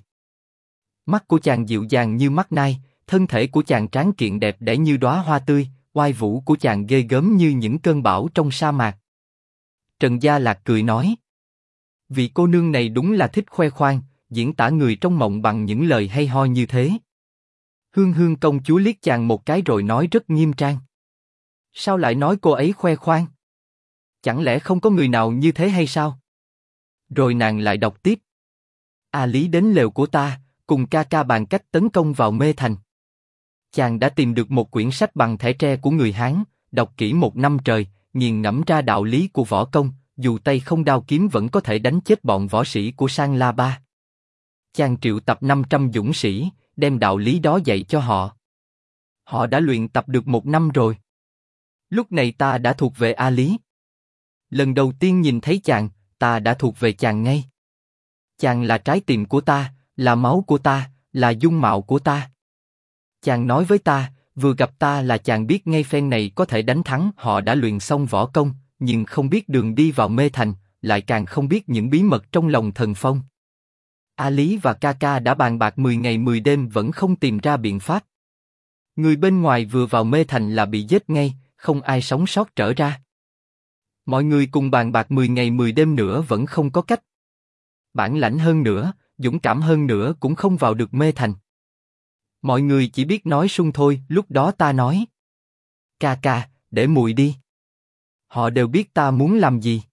Mắt của chàng dịu dàng như mắt nai, thân thể của chàng tráng kiện đẹp đẽ như đóa hoa tươi, oai vũ của chàng ghê gớm như những cơn bão trong sa mạc. Trần Gia Lạc cười nói. Vị cô nương này đúng là thích khoe khoang, diễn tả người trong mộng bằng những lời hay ho như thế. Hương Hương công chúa liếc chàng một cái rồi nói rất nghiêm trang. Sao lại nói cô ấy khoe khoang? Chẳng lẽ không có người nào như thế hay sao? Rồi nàng lại đọc tiếp. A Lý đến lều của ta, cùng ca ca bàn cách tấn công vào Mê Thành. Chàng đã tìm được một quyển sách bằng thẻ tre của người Hán, đọc kỹ 1 năm trời, nghiền ngẫm ra đạo lý của võ công, dù tay không đao kiếm vẫn có thể đánh chết bọn võ sĩ của Sang La Ba. Chàng triệu tập 500 dũng sĩ, đem đạo lý đó dạy cho họ. Họ đã luyện tập được 1 năm rồi. Lúc này ta đã thuộc về A Lý. Lần đầu tiên nhìn thấy chàng, ta đã thuộc về chàng ngay. Chàng là trái tim của ta, là máu của ta, là dung mạo của ta. Chàng nói với ta, vừa gặp ta là chàng biết ngay phen này có thể đánh thắng. Họ đã luyện xong võ công, nhưng không biết đường đi vào Mê Thành, lại càng không biết những bí mật trong lòng thần phong. A Lý và ca ca đã bàn bạc 10 ngày 10 đêm vẫn không tìm ra biện pháp. Người bên ngoài vừa vào Mê Thành là bị giết ngay, không ai sống sót trở ra. Mọi người cùng bàn bạc 10 ngày 10 đêm nữa vẫn không có cách. Bản lãnh hơn nữa, dũng cảm hơn nữa cũng không vào được Mê Thành. Mọi người chỉ biết nói sung thôi. Lúc đó ta nói, ca ca, để muội đi. Họ đều biết ta muốn làm gì.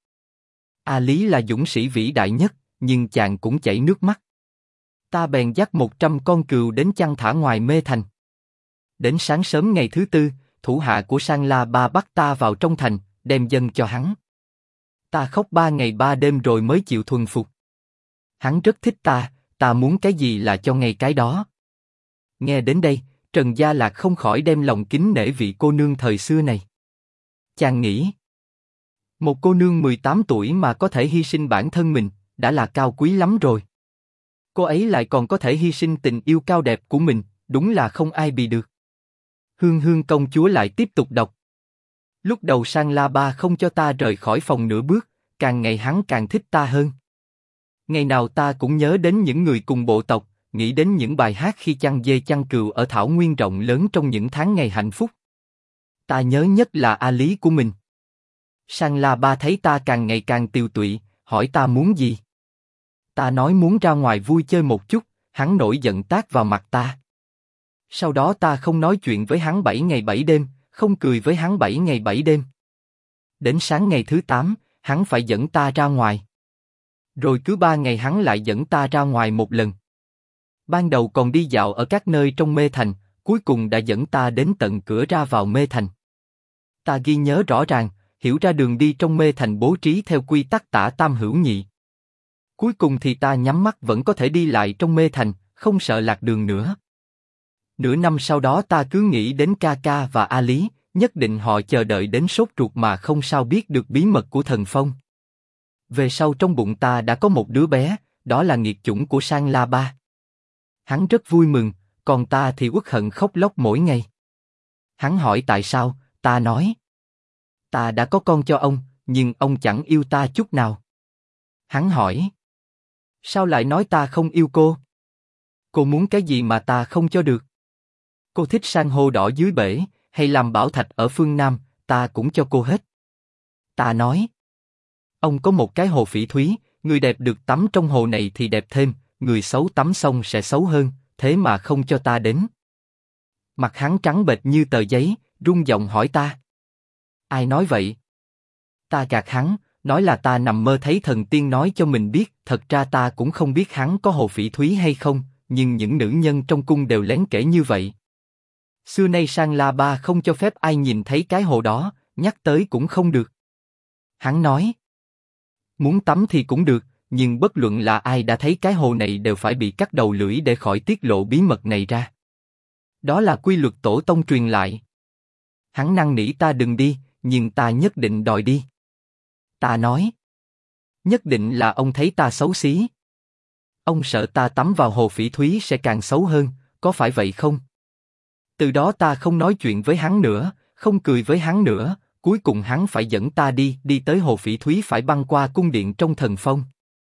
A Lý là dũng sĩ vĩ đại nhất, nhưng chàng cũng chảy nước mắt. Ta bèn dắt 100 con cừu đến chăn thả ngoài Mê Thành. Đến sáng sớm ngày thứ 4, thủ hạ của Sang La Ba bắt ta vào trong thành, đem dâng cho hắn. Ta khóc 3 ngày 3 đêm rồi mới chịu thuần phục. Hắn rất thích ta muốn cái gì là cho ngay cái đó. Nghe đến đây, Trần Gia Lạc không khỏi đem lòng kính nể vị cô nương thời xưa này. Chàng nghĩ, một cô nương 18 tuổi mà có thể hy sinh bản thân mình, đã là cao quý lắm rồi. Cô ấy lại còn có thể hy sinh tình yêu cao đẹp của mình, đúng là không ai bì được. Hương Hương công chúa lại tiếp tục đọc. Lúc đầu Sang La Ba không cho ta rời khỏi phòng nửa bước, càng ngày hắn càng thích ta hơn. Ngày nào ta cũng nhớ đến những người cùng bộ tộc, nghĩ đến những bài hát khi chăn dê chăn cừu ở thảo nguyên rộng lớn trong những tháng ngày hạnh phúc. Ta nhớ nhất là A Lý của mình. Sang La Ba thấy ta càng ngày càng tiều tụy, hỏi ta muốn gì. Ta nói muốn ra ngoài vui chơi một chút, hắn nổi giận tát vào mặt ta. Sau đó ta không nói chuyện với hắn 7 ngày 7 đêm, không cười với hắn 7 ngày 7 đêm. Đến sáng ngày thứ 8, hắn phải dẫn ta ra ngoài. Rồi cứ 3 ngày hắn lại dẫn ta ra ngoài một lần. Ban đầu còn đi dạo ở các nơi trong Mê Thành, cuối cùng đã dẫn ta đến tận cửa ra vào Mê Thành. Ta ghi nhớ rõ ràng, hiểu ra đường đi trong Mê Thành bố trí theo quy tắc tả tam hữu nhị. Cuối cùng thì ta nhắm mắt vẫn có thể đi lại trong Mê Thành, không sợ lạc đường nữa. Nửa năm sau đó ta cứ nghĩ đến ca ca và A Lý, nhất định họ chờ đợi đến sốt ruột mà không sao biết được bí mật của thần phong. Về sau trong bụng ta đã có một đứa bé, đó là nghiệt chủng của Sang La Ba. Hắn rất vui mừng, còn ta thì uất hận khóc lóc mỗi ngày. Hắn hỏi tại sao, ta nói, ta đã có con cho ông, nhưng ông chẳng yêu ta chút nào. Hắn hỏi, sao lại nói ta không yêu cô? Cô muốn cái gì mà ta không cho được? Cô thích san hô đỏ dưới bể, hay làm bảo thạch ở phương Nam, ta cũng cho cô hết. Ta nói, ông có một cái hồ phỉ thúy, người đẹp được tắm trong hồ này thì đẹp thêm, người xấu tắm xong sẽ xấu hơn, thế mà không cho ta đến. Mặt hắn trắng bệch như tờ giấy, run giọng hỏi ta, ai nói vậy? Ta gạt hắn, nói là ta nằm mơ thấy thần tiên nói cho mình biết, thật ra ta cũng không biết hắn có hồ phỉ thúy hay không, nhưng những nữ nhân trong cung đều lén kể như vậy. Xưa nay Sang La Ba không cho phép ai nhìn thấy cái hồ đó, nhắc tới cũng không được. Hắn nói, muốn tắm thì cũng được, nhưng bất luận là ai đã thấy cái hồ này đều phải bị cắt đầu lưỡi để khỏi tiết lộ bí mật này ra. Đó là quy luật tổ tông truyền lại. Hắn năn nỉ ta đừng đi, nhưng ta nhất định đòi đi. Ta nói, nhất định là ông thấy ta xấu xí. Ông sợ ta tắm vào hồ phỉ thúy sẽ càng xấu hơn, có phải vậy không? Từ đó ta không nói chuyện với hắn nữa, không cười với hắn nữa, cuối cùng hắn phải dẫn ta đi tới hồ phỉ thúy phải băng qua cung điện trong thần phong.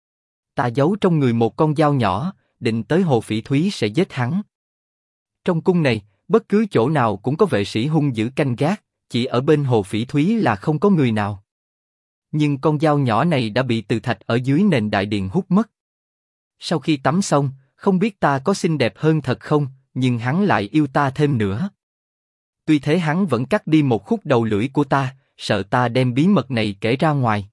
Ta giấu trong người một con dao nhỏ, định tới hồ phỉ thúy sẽ giết hắn. Trong cung này, bất cứ chỗ nào cũng có vệ sĩ hung dữ canh gác, chỉ ở bên hồ phỉ thúy là không có người nào. Nhưng con dao nhỏ này đã bị từ thạch ở dưới nền đại điện hút mất. Sau khi tắm xong, không biết ta có xinh đẹp hơn thật không, nhưng hắn lại yêu ta thêm nữa. Tuy thế hắn vẫn cắt đi một khúc đầu lưỡi của ta, sợ ta đem bí mật này kể ra ngoài.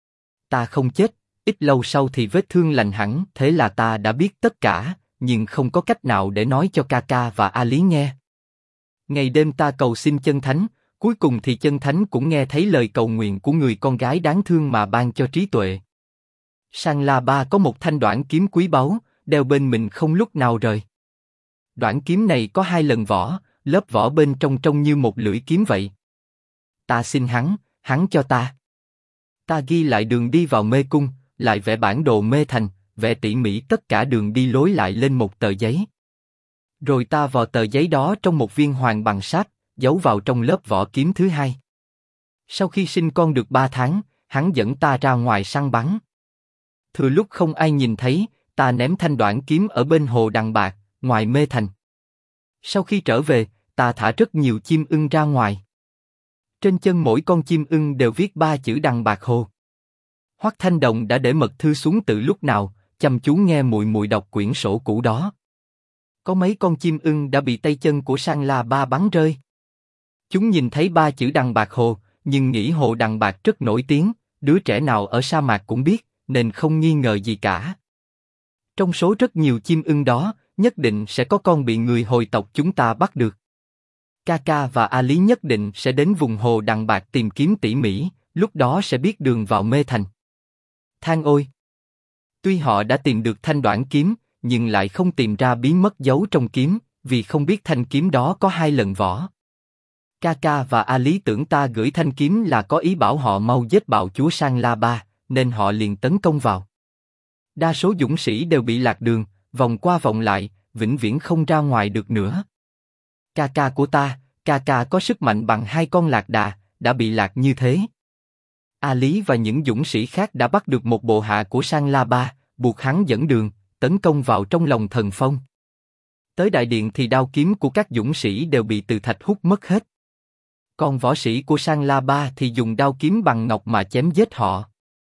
Ta không chết, ít lâu sau thì vết thương lành hẳn, thế là ta đã biết tất cả, nhưng không có cách nào để nói cho Kaka và A Lý nghe. Ngày đêm ta cầu xin chân thánh, cuối cùng thì chân thánh cũng nghe thấy lời cầu nguyện của người con gái đáng thương mà ban cho trí tuệ. Sang La Ba có một thanh đoản kiếm quý báu, đeo bên mình không lúc nào rời. Đoản kiếm này có 2 lần vỏ, lớp vỏ bên trong trông như một lưỡi kiếm vậy. Ta xin hắn cho ta. Ta ghi lại đường đi vào mê cung, lại vẽ bản đồ mê thành, vẽ tỉ mỉ tất cả đường đi lối lại lên một tờ giấy. Rồi ta vò tờ giấy đó trong một viên hoàng bằng sáp, giấu vào trong lớp vỏ kiếm thứ 2. Sau khi sinh con được 3 tháng, hắn dẫn ta ra ngoài săn bắn. Thừa lúc không ai nhìn thấy, ta ném thanh đoản kiếm ở bên hồ Đằng Bạc, ngoài mê thành. Sau khi trở về, ta thả rất nhiều chim ưng ra ngoài. Trên chân mỗi con chim ưng đều viết 3 chữ Đằng Bạc Hồ. Hoắc Thanh Đồng đã để mật thư xuống từ lúc nào, chăm chú nghe mùi mùi đọc quyển sổ cũ đó. Có mấy con chim ưng đã bị tay chân của Sang La Ba bắn rơi. Chúng nhìn thấy 3 chữ Đằng Bạc Hồ, nhưng nghĩ hồ Đằng Bạc rất nổi tiếng, đứa trẻ nào ở sa mạc cũng biết, nên không nghi ngờ gì cả. Trong số rất nhiều chim ưng đó, nhất định sẽ có con bị người hồi tộc chúng ta bắt được. Kaka và A Lý nhất định sẽ đến vùng hồ Đằng Bạc tìm kiếm tỉ mỉ, lúc đó sẽ biết đường vào mê thành. Than ôi! Tuy họ đã tìm được thanh đoản kiếm, nhưng lại không tìm ra bí mật giấu trong kiếm, vì không biết thanh kiếm đó có 2 lần vỏ. Kaka và A Lý tưởng ta gửi thanh kiếm là có ý bảo họ mau giết bạo chúa Sang La Ba, nên họ liền tấn công vào. Đa số dũng sĩ đều bị lạc đường, vòng qua vòng lại, vĩnh viễn không ra ngoài được nữa. Kaka của ta, Kaka có sức mạnh bằng 2 con lạc đà, đã bị lạc như thế. A Lý và những dũng sĩ khác đã bắt được một bộ hạ của Sang La Ba, buộc hắn dẫn đường, tấn công vào trong lòng thần phong. Tới đại điện thì đao kiếm của các dũng sĩ đều bị từ thạch hút mất hết. Còn võ sĩ của Sang La Ba thì dùng đao kiếm bằng ngọc mà chém giết họ.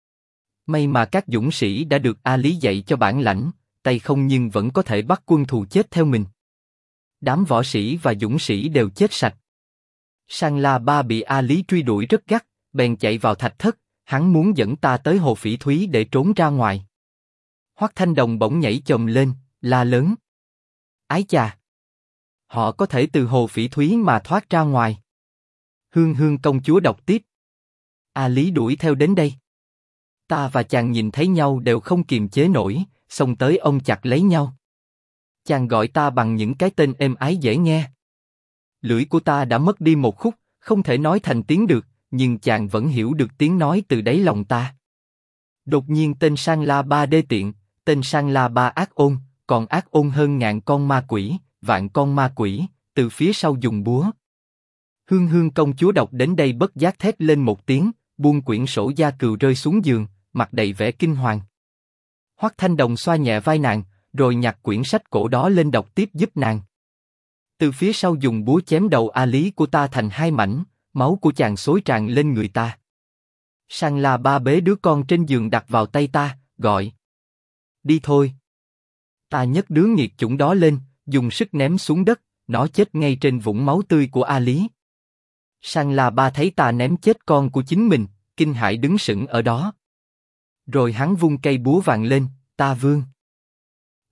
May mà các dũng sĩ đã được A Lý dạy cho bản lãnh, tay không nhưng vẫn có thể bắt quân thù chết theo mình. Đám võ sĩ và dũng sĩ đều chết sạch. Sang La Ba bị A Lý truy đuổi rất gắt, bèn chạy vào thạch thất, hắn muốn dẫn ta tới hồ phỉ thúy để trốn ra ngoài. Hoắc Thanh Đồng bỗng nhảy chồm lên, la lớn. Ái chà! Họ có thể từ hồ phỉ thúy mà thoát ra ngoài. Hương Hương công chúa đọc tiếp. A Lý đuổi theo đến đây. Ta và chàng nhìn thấy nhau đều không kiềm chế nổi, xông tới ôm chặt lấy nhau. Chàng gọi ta bằng những cái tên êm ái dễ nghe. Lưỡi của ta đã mất đi một khúc, không thể nói thành tiếng được, nhưng chàng vẫn hiểu được tiếng nói từ đáy lòng ta. Đột nhiên tên Sang La Ba đê tiện, tên Sang La Ba ác ôn, còn ác ôn hơn ngàn con ma quỷ, vạn con ma quỷ, từ phía sau dùng búa. Hương Hương công chúa đọc đến đây bất giác thét lên một tiếng, buông quyển sổ gia cừu rơi xuống giường, mặt đầy vẻ kinh hoàng. Hoắc Thanh Đồng xoa nhẹ vai nàng, rồi nhặt quyển sách cổ đó lên đọc tiếp giúp nàng. Từ phía sau dùng búa chém đầu A Lý của ta thành 2 mảnh, máu của chàng xối tràn lên người ta. Sang La Ba bế đứa con trên giường đặt vào tay ta, gọi. Đi thôi. Ta nhấc đứa nghiệt chủng đó lên, dùng sức ném xuống đất, nó chết ngay trên vũng máu tươi của A Lý. Sang La Ba thấy ta ném chết con của chính mình, kinh hãi đứng sững ở đó. Rồi hắn vung cây búa vàng lên, ta vươn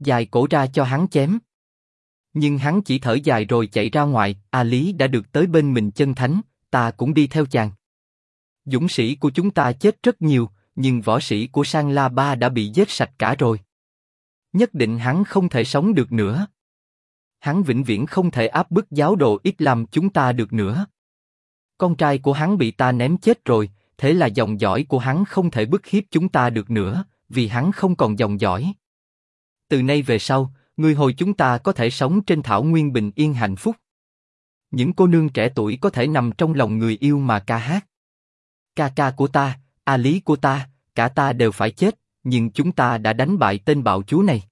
Dài cổ ra cho hắn chém. Nhưng hắn chỉ thở dài rồi chạy ra ngoài. A Lý đã được tới bên mình chân thánh, ta cũng đi theo chàng. Dũng sĩ của chúng ta chết rất nhiều, nhưng võ sĩ của Sang La Ba đã bị giết sạch cả rồi. Nhất định hắn không thể sống được nữa. Hắn vĩnh viễn không thể áp bức giáo đồ Islam chúng ta được nữa. Con trai của hắn bị ta ném chết rồi, thế là dòng dõi của hắn không thể bức hiếp chúng ta được nữa, vì hắn không còn dòng dõi. Từ nay về sau, người Hồi chúng ta có thể sống trên thảo nguyên bình yên hạnh phúc. Những cô nương trẻ tuổi có thể nằm trong lòng người yêu mà ca hát. Ca ca của ta, A Lý của ta, cả ta đều phải chết, nhưng chúng ta đã đánh bại tên bạo chúa này.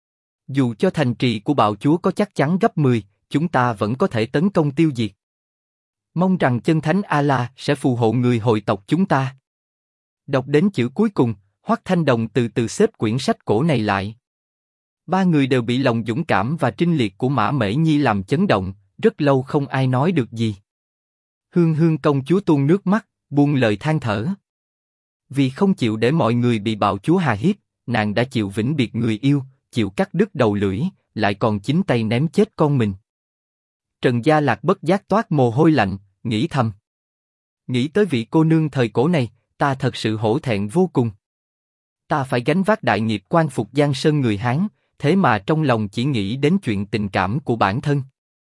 Dù cho thành trì của bạo chúa có chắc chắn gấp 10, chúng ta vẫn có thể tấn công tiêu diệt. Mong rằng chân thánh Allah sẽ phù hộ người Hồi tộc chúng ta. Đọc đến chữ cuối cùng, Hoắc Thanh Đồng từ từ xếp quyển sách cổ này lại. Ba người đều bị lòng dũng cảm và trinh liệt của Mã Mễ Nhi làm chấn động, rất lâu không ai nói được gì. Hương Hương công chúa tuôn nước mắt, buông lời than thở. Vì không chịu để mọi người bị bạo chúa hà hiếp, nàng đã chịu vĩnh biệt người yêu, chịu cắt đứt đầu lưỡi, lại còn chính tay ném chết con mình. Trần Gia Lạc bất giác toát mồ hôi lạnh, nghĩ thầm. Nghĩ tới vị cô nương thời cổ này, ta thật sự hổ thẹn vô cùng. Ta phải gánh vác đại nghiệp quan phục Giang Sơn người Hán, thế mà trong lòng chỉ nghĩ đến chuyện tình cảm của bản thân.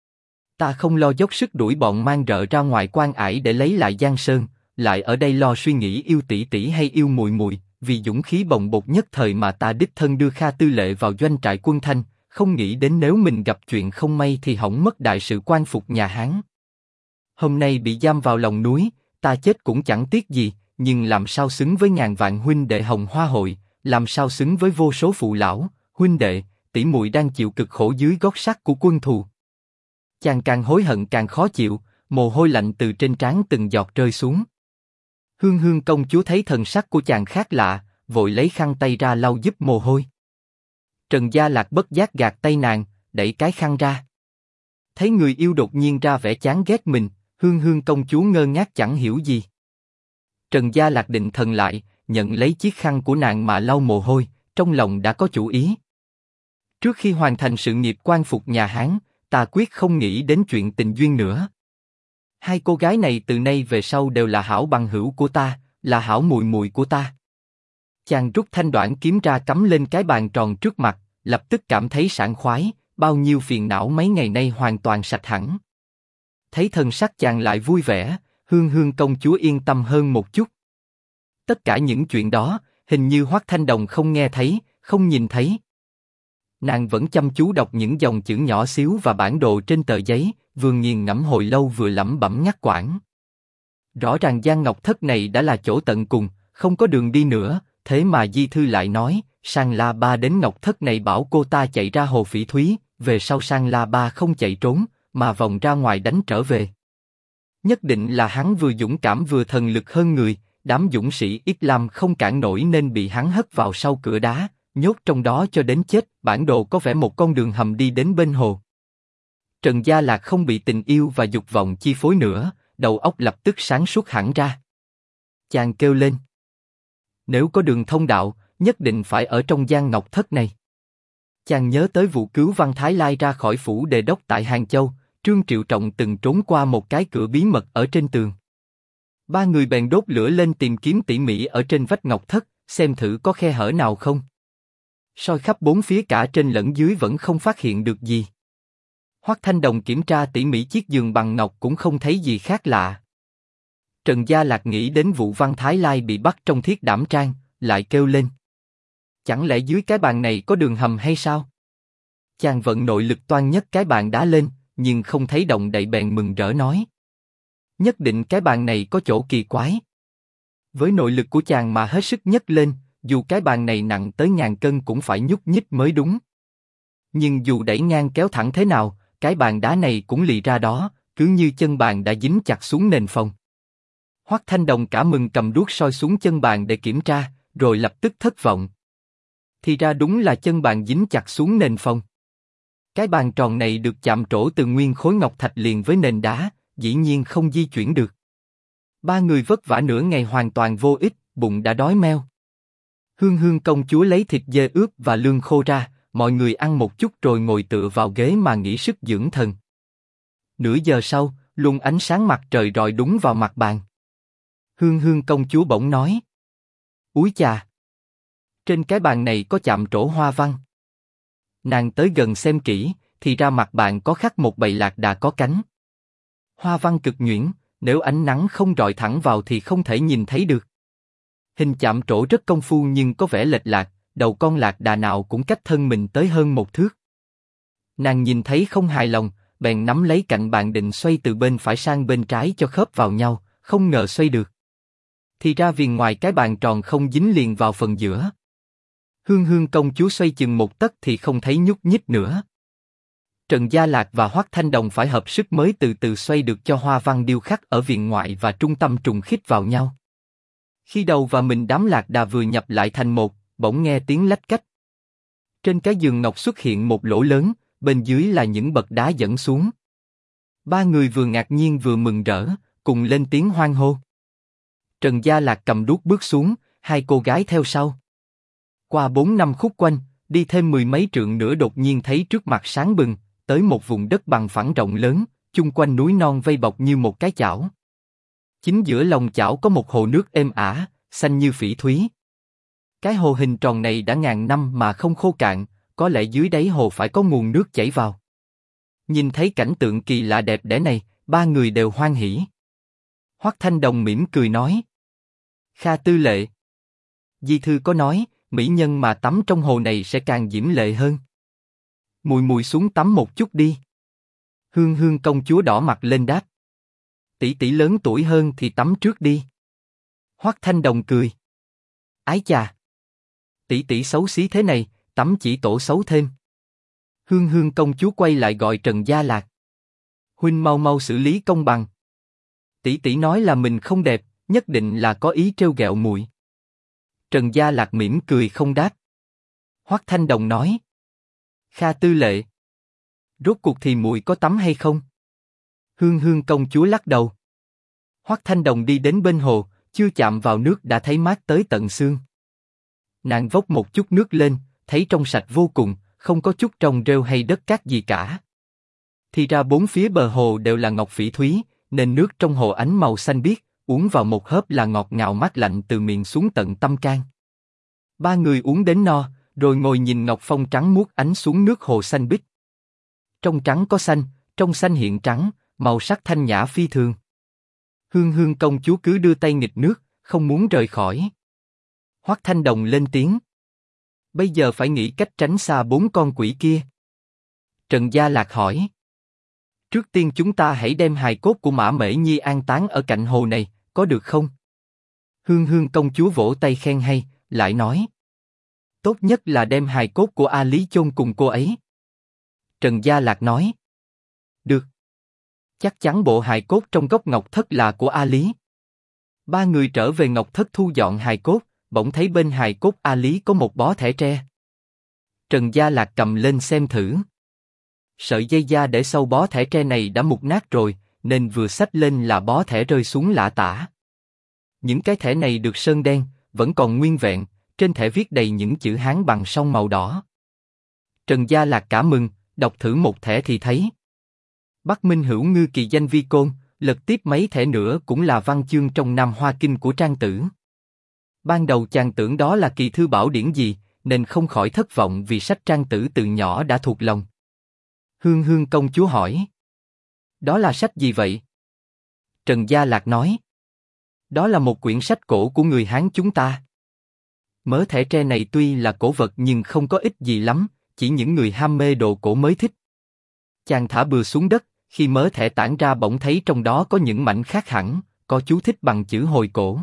Ta không lo dốc sức đuổi bọn mang rợ ra ngoài quan ải để lấy lại Giang Sơn, lại ở đây lo suy nghĩ yêu tỷ tỷ hay yêu muội muội, vì dũng khí bồng bột nhất thời mà ta đích thân đưa Kha Tư Lệ vào doanh trại quân Thanh, không nghĩ đến nếu mình gặp chuyện không may thì hỏng mất đại sự quan phục nhà Hán. Hôm nay bị giam vào lòng núi, ta chết cũng chẳng tiếc gì, nhưng làm sao xứng với ngàn vạn huynh đệ Hồng Hoa hội, làm sao xứng với vô số phụ lão, huynh đệ, tỷ muội đang chịu cực khổ dưới gót sắt của quân thù. Chàng càng hối hận càng khó chịu, mồ hôi lạnh từ trên trán từng giọt rơi xuống. Hương Hương công chúa thấy thần sắc của chàng khác lạ, vội lấy khăn tay ra lau giúp mồ hôi. Trần Gia Lạc bất giác gạt tay nàng, đẩy cái khăn ra. Thấy người yêu đột nhiên ra vẻ chán ghét mình, Hương Hương công chúa ngơ ngác chẳng hiểu gì. Trần Gia Lạc định thần lại, nhận lấy chiếc khăn của nàng mà lau mồ hôi, trong lòng đã có chủ ý. Trước khi hoàn thành sự nghiệp quan phục nhà Hán, ta quyết không nghĩ đến chuyện tình duyên nữa. Hai cô gái này từ nay về sau đều là hảo bằng hữu của ta, là hảo muội muội của ta. Chàng rút thanh đoạn kiếm ra cắm lên cái bàn tròn trước mặt, lập tức cảm thấy sảng khoái, bao nhiêu phiền não mấy ngày nay hoàn toàn sạch hẳn. Thấy thần sắc chàng lại vui vẻ, Hương Hương công chúa yên tâm hơn một chút. Tất cả những chuyện đó, hình như Hoắc Thanh Đồng không nghe thấy, không nhìn thấy. Nàng vẫn chăm chú đọc những dòng chữ nhỏ xíu và bản đồ trên tờ giấy, vừa nghiền ngẫm hồi lâu vừa lẩm bẩm ngắt quãng. Rõ ràng Giang Ngọc Thất này đã là chỗ tận cùng, không có đường đi nữa, thế mà Di Thư lại nói, Sang La Ba đến Ngọc Thất này bảo cô ta chạy ra hồ Phỉ Thúy, về sau Sang La Ba không chạy trốn, mà vòng ra ngoài đánh trở về. Nhất định là hắn vừa dũng cảm vừa thần lực hơn người, đám dũng sĩ Islam không cản nổi nên bị hắn hất vào sau cửa đá, nhốt trong đó cho đến chết. Bản đồ có vẽ một con đường hầm đi đến bên hồ. Trần Gia Lạc không bị tình yêu và dục vọng chi phối nữa, đầu óc lập tức sáng suốt hẳn ra. Chàng kêu lên. Nếu có đường thông đạo, nhất định phải ở trong Giang Ngọc Thất này. Chàng nhớ tới vụ cứu Văn Thái Lai ra khỏi phủ đề đốc tại Hàng Châu, Trương Triệu Trọng từng trốn qua một cái cửa bí mật ở trên tường. Ba người bèn đốt lửa lên tìm kiếm tỉ mỉ ở trên vách Ngọc Thất, xem thử có khe hở nào không. Soi khắp bốn phía cả trên lẫn dưới vẫn không phát hiện được gì. Hoắc Thanh Đồng kiểm tra tỉ mỉ chiếc giường bằng ngọc cũng không thấy gì khác lạ. Trần Gia Lạc nghĩ đến vụ Văn Thái Lai bị bắt trong Thiết Đảm Trang, lại kêu lên. Chẳng lẽ dưới cái bàn này có đường hầm hay sao? Chàng vận nội lực toan nhấc cái bàn đá lên, nhưng không thấy động đậy bèn mừng rỡ nói. Nhất định cái bàn này có chỗ kỳ quái. Với nội lực của chàng mà hết sức nhấc lên, dù cái bàn này nặng tới 1000 cân cũng phải nhúc nhích mới đúng. Nhưng dù đẩy ngang kéo thẳng thế nào, cái bàn đá này cũng lì ra đó, cứ như chân bàn đã dính chặt xuống nền phòng. Hoắc Thanh Đồng cả mừng cầm đuốc soi xuống chân bàn để kiểm tra, rồi lập tức thất vọng. Thì ra đúng là chân bàn dính chặt xuống nền phòng. Cái bàn tròn này được chạm trổ từ nguyên khối ngọc thạch liền với nền đá, dĩ nhiên không di chuyển được. Ba người vất vả nửa ngày hoàn toàn vô ích, bụng đã đói meo. Hương Hương công chúa lấy thịt dê ướp và lương khô ra, mọi người ăn một chút rồi ngồi tựa vào ghế mà nghỉ sức dưỡng thần. Nửa giờ sau, luồng ánh sáng mặt trời rọi đúng vào mặt bàn. Hương Hương công chúa bỗng nói: Úi chà! Trên cái bàn này có chạm trổ hoa văn. Nàng tới gần xem kỹ, thì ra mặt bàn có khắc một bầy lạc đà có cánh. Hoa văn cực nhuyễn, nếu ánh nắng không rọi thẳng vào thì không thể nhìn thấy được. Hình chạm trổ rất công phu nhưng có vẻ lệch lạc, đầu con lạc đà nào cũng cách thân mình tới hơn 1 thước. Nàng nhìn thấy không hài lòng, bèn nắm lấy cạnh bàn định xoay từ bên phải sang bên trái cho khớp vào nhau, không ngờ xoay được. Thì ra viền ngoài cái bàn tròn không dính liền vào phần giữa. Hương Hương công chúa xoay chừng 1 tấc thì không thấy nhúc nhích nữa. Trần Gia Lạc và Hoắc Thanh Đồng phải hợp sức mới từ từ xoay được cho hoa văn điêu khắc ở viền ngoại và trung tâm trùng khít vào nhau. Khi đầu và mình đám lạc đà vừa nhập lại thành một, bỗng nghe tiếng lách cách. Trên cái giường ngọc xuất hiện một lỗ lớn, bên dưới là những bậc đá dẫn xuống. 3 người vừa ngạc nhiên vừa mừng rỡ, cùng lên tiếng hoan hô. Trần Gia Lạc cầm đuốc bước xuống, 2 cô gái theo sau. Qua 4 năm khúc quanh, đi thêm 10 mấy trượng nữa đột nhiên thấy trước mặt sáng bừng, tới một vùng đất bằng phẳng rộng lớn, chung quanh núi non vây bọc như một cái chảo. Chính giữa lòng chảo có một hồ nước êm ả, xanh như phỉ thúy. Cái hồ hình tròn này đã ngàn năm mà không khô cạn, có lẽ dưới đáy hồ phải có nguồn nước chảy vào. Nhìn thấy cảnh tượng kỳ lạ đẹp đẽ này, 3 người đều hoan hỉ. Hoắc Thanh Đồng mỉm cười nói: Kha tư lệ. Di thư có nói, mỹ nhân mà tắm trong hồ này sẽ càng diễm lệ hơn. Mùi mùi xuống tắm một chút đi. Hương Hương công chúa đỏ mặt lên đáp: Tỷ tỷ lớn tuổi hơn thì tắm trước đi. Hoắc Thanh Đồng cười: Ái chà! Tỷ tỷ xấu xí thế này, tắm chỉ tổ xấu thêm. Hương Hương công chúa quay lại gọi Trần Gia Lạc: Huynh mau mau xử lý công bằng. Tỷ tỷ nói là mình không đẹp, nhất định là có ý trêu ghẹo muội. Trần Gia Lạc mỉm cười không đáp. Hoắc Thanh Đồng nói: Kha tư lệ. Rốt cuộc thì muội có tắm hay không? Hương Hương công chúa lắc đầu. Hoắc Thanh Đồng đi đến bên hồ, chưa chạm vào nước đã thấy mát tới tận xương. Nàng vốc một chút nước lên, thấy trong sạch vô cùng, không có chút trồng rêu hay đất cát gì cả. Thì ra 4 phía bờ hồ đều là ngọc phỉ thúy, nên nước trong hồ ánh màu xanh biếc, uống vào một hớp là ngọt ngào mát lạnh từ miệng xuống tận tâm can. 3 người uống đến no, rồi ngồi nhìn ngọc phong trắng muốt ánh xuống nước hồ xanh biếc. Trong trắng có xanh, trong xanh hiện trắng, màu sắc thanh nhã phi thường. Hương Hương công chúa cứ đưa tay nghịch nước, không muốn rời khỏi. Hoắc Thanh Đồng lên tiếng: Bây giờ phải nghĩ cách tránh xa 4 con quỷ kia. Trần Gia Lạc hỏi: Trước tiên chúng ta hãy đem hài cốt của Mã Mễ Nhi an táng ở cạnh hồ này, có được không? Hương Hương công chúa vỗ tay khen hay, lại nói: Tốt nhất là đem hài cốt của A Lý chôn cùng cô ấy. Trần Gia Lạc nói: Được. Chắc chắn bộ hài cốt trong góc ngọc thất là của A Lý. 3 người trở về ngọc thất thu dọn hài cốt, bỗng thấy bên hài cốt A Lý có một bó thẻ tre. Trần Gia Lạc cầm lên xem thử. Sợi dây da để sau bó thẻ tre này đã mục nát rồi, nên vừa xách lên là bó thẻ rơi xuống lả tả. Những cái thẻ này được sơn đen, vẫn còn nguyên vẹn, trên thẻ viết đầy những chữ Hán bằng song màu đỏ. Trần Gia Lạc cả mừng, đọc thử một thẻ thì thấy: Bắc Minh Hữu Ngư kỳ danh vi côn, lật tiếp mấy thẻ nữa cũng là văn chương trong Nam Hoa Kinh của Trang Tử. Ban đầu chàng tưởng đó là kỳ thư bảo điển gì, nên không khỏi thất vọng vì sách Trang Tử từ nhỏ đã thuộc lòng. Hương Hương công chúa hỏi: Đó là sách gì vậy? Trần Gia Lạc nói: Đó là một quyển sách cổ của người Hán chúng ta. Mớ thẻ tre này tuy là cổ vật nhưng không có ích gì lắm, chỉ những người ham mê đồ cổ mới thích. Chàng thả bừa xuống đất, khi mớ thẻ tản ra bỗng thấy trong đó có những mảnh khác hẳn, có chú thích bằng chữ Hồi cổ.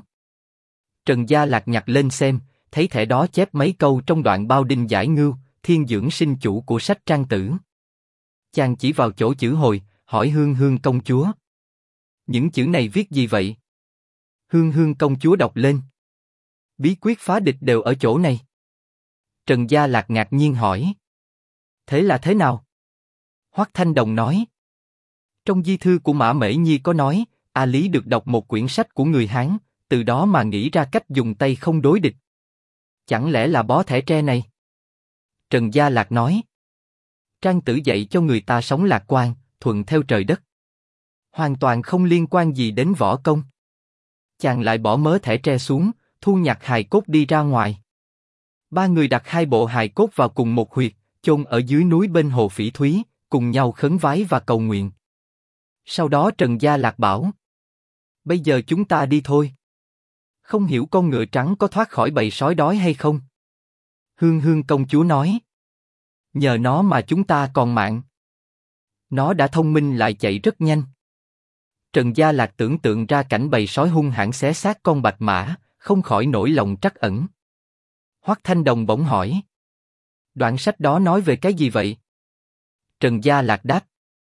Trần Gia Lạc nhặt lên xem, thấy thẻ đó chép mấy câu trong đoạn Bao Đinh Giải Ngưu, Thiên Dưỡng Sinh Chủ của sách Trang Tử. Chàng chỉ vào chỗ chữ Hồi, hỏi Hương Hương công chúa: Những chữ này viết gì vậy? Hương Hương công chúa đọc lên: Bí quyết phá địch đều ở chỗ này. Trần Gia Lạc ngạc nhiên hỏi: Thế là thế nào? Hoắc Thanh Đồng nói: Trong di thư của Mã Mễ Nhi có nói, A Lý được đọc một quyển sách của người Hán, từ đó mà nghĩ ra cách dùng tay không đối địch. Chẳng lẽ là bó thẻ tre này? Trần Gia Lạc nói. Trang Tử dạy cho người ta sống lạc quan, thuận theo trời đất. Hoàn toàn không liên quan gì đến võ công. Chàng lại bỏ mớ thẻ tre xuống, thu nhặt hài cốt đi ra ngoài. Ba người đặt hai bộ hài cốt vào cùng một huyệt, chôn ở dưới núi bên hồ Phỉ Thúy, cùng nhau khấn vái và cầu nguyện. Sau đó Trần Gia Lạc bảo: bây giờ chúng ta đi thôi. Không hiểu con ngựa trắng có thoát khỏi bầy sói đói hay không? Hương Hương công chúa nói: nhờ nó mà chúng ta còn mạng. Nó đã thông minh lại chạy rất nhanh. Trần Gia Lạc tưởng tượng ra cảnh bầy sói hung hãn xé xác con bạch mã, không khỏi nổi lòng trắc ẩn. Hoắc Thanh Đồng bỗng hỏi: đoạn sách đó nói về cái gì vậy? Trần Gia Lạc đáp: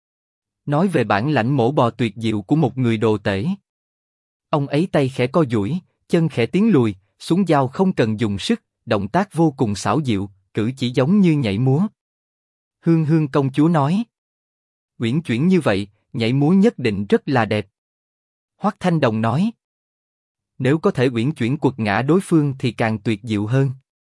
nói về bản lãnh mổ bò tuyệt diệu của một người đồ tể. Ông ấy tay khẽ co duỗi, chân khẽ tiến lùi, xuống dao không cần dùng sức, động tác vô cùng xảo diệu, cử chỉ giống như nhảy múa. Hương Hương công chúa nói: uyển chuyển như vậy, nhảy múa nhất định rất là đẹp. Hoắc Thanh Đồng nói: nếu có thể uyển chuyển quật ngã đối phương thì càng tuyệt diệu hơn.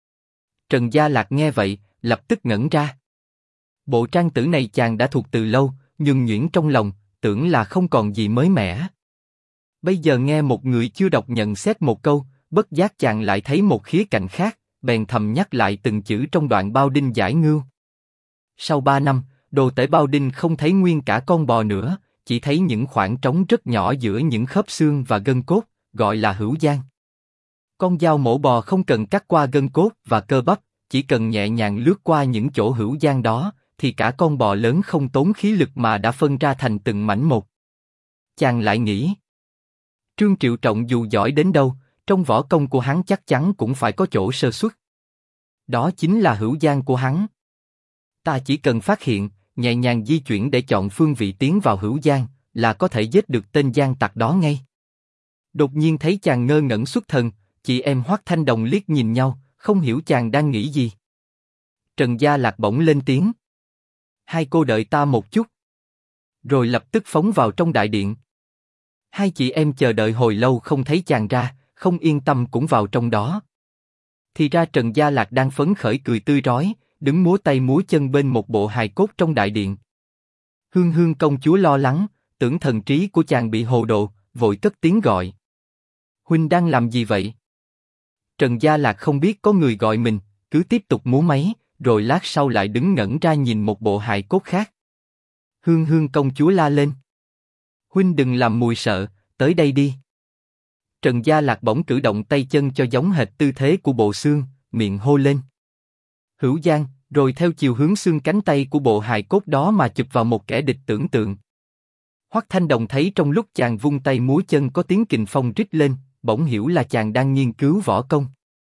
Trần Gia Lạc nghe vậy, lập tức ngẩn ra. Bộ trang tử này chàng đã thuộc từ lâu, nhưng nhuyễn trong lòng, tưởng là không còn gì mới mẻ. Bây giờ nghe một người chưa đọc nhận xét một câu, bất giác chàng lại thấy một khía cạnh khác, bèn thầm nhắc lại từng chữ trong đoạn Bao Đinh giải ngưu. Sau 3 năm, đồ tể Bao Đinh không thấy nguyên cả con bò nữa, chỉ thấy những khoảng trống rất nhỏ giữa những khớp xương và gân cốt, gọi là hữu giang. Con dao mổ bò không cần cắt qua gân cốt và cơ bắp, chỉ cần nhẹ nhàng lướt qua những chỗ hữu giang đó, thì cả con bò lớn không tốn khí lực mà đã phân ra thành từng mảnh một. Chàng lại nghĩ, Trương Triệu Trọng dù giỏi đến đâu, trong võ công của hắn chắc chắn cũng phải có chỗ sơ suất. Đó chính là hữu giang của hắn. Ta chỉ cần phát hiện, nhẹ nhàng di chuyển để chọn phương vị tiến vào hữu giang, là có thể giết được tên gian tặc đó ngay. Đột nhiên thấy chàng ngơ ngẩn xuất thần, chị em Hoắc Thanh Đồng liếc nhìn nhau, không hiểu chàng đang nghĩ gì. Trần Gia Lạc bỗng lên tiếng: hai cô đợi ta một chút. Rồi lập tức phóng vào trong đại điện. Hai chị em chờ đợi hồi lâu không thấy chàng ra, không yên tâm cũng vào trong đó. Thì ra Trần Gia Lạc đang phấn khởi cười tươi rói, đứng múa tay múa chân bên một bộ hài cốt trong đại điện. Hương Hương công chúa lo lắng, tưởng thần trí của chàng bị hồ đồ, vội cất tiếng gọi: huynh đang làm gì vậy? Trần Gia Lạc không biết có người gọi mình, cứ tiếp tục múa máy, rồi lát sau lại đứng ngẩn ra nhìn một bộ hài cốt khác. Hương Hương công chúa la lên: huynh đừng làm mùi sợ, tới đây đi. Trần Gia Lạc bỗng cử động tay chân cho giống hệt tư thế của bộ xương, miệng hô lên: hữu giang, rồi theo chiều hướng xương cánh tay của bộ hài cốt đó mà chụp vào một kẻ địch tưởng tượng. Hoắc Thanh Đồng thấy trong lúc chàng vung tay múa chân có tiếng kình phong rít lên, bỗng hiểu là chàng đang nghiên cứu võ công.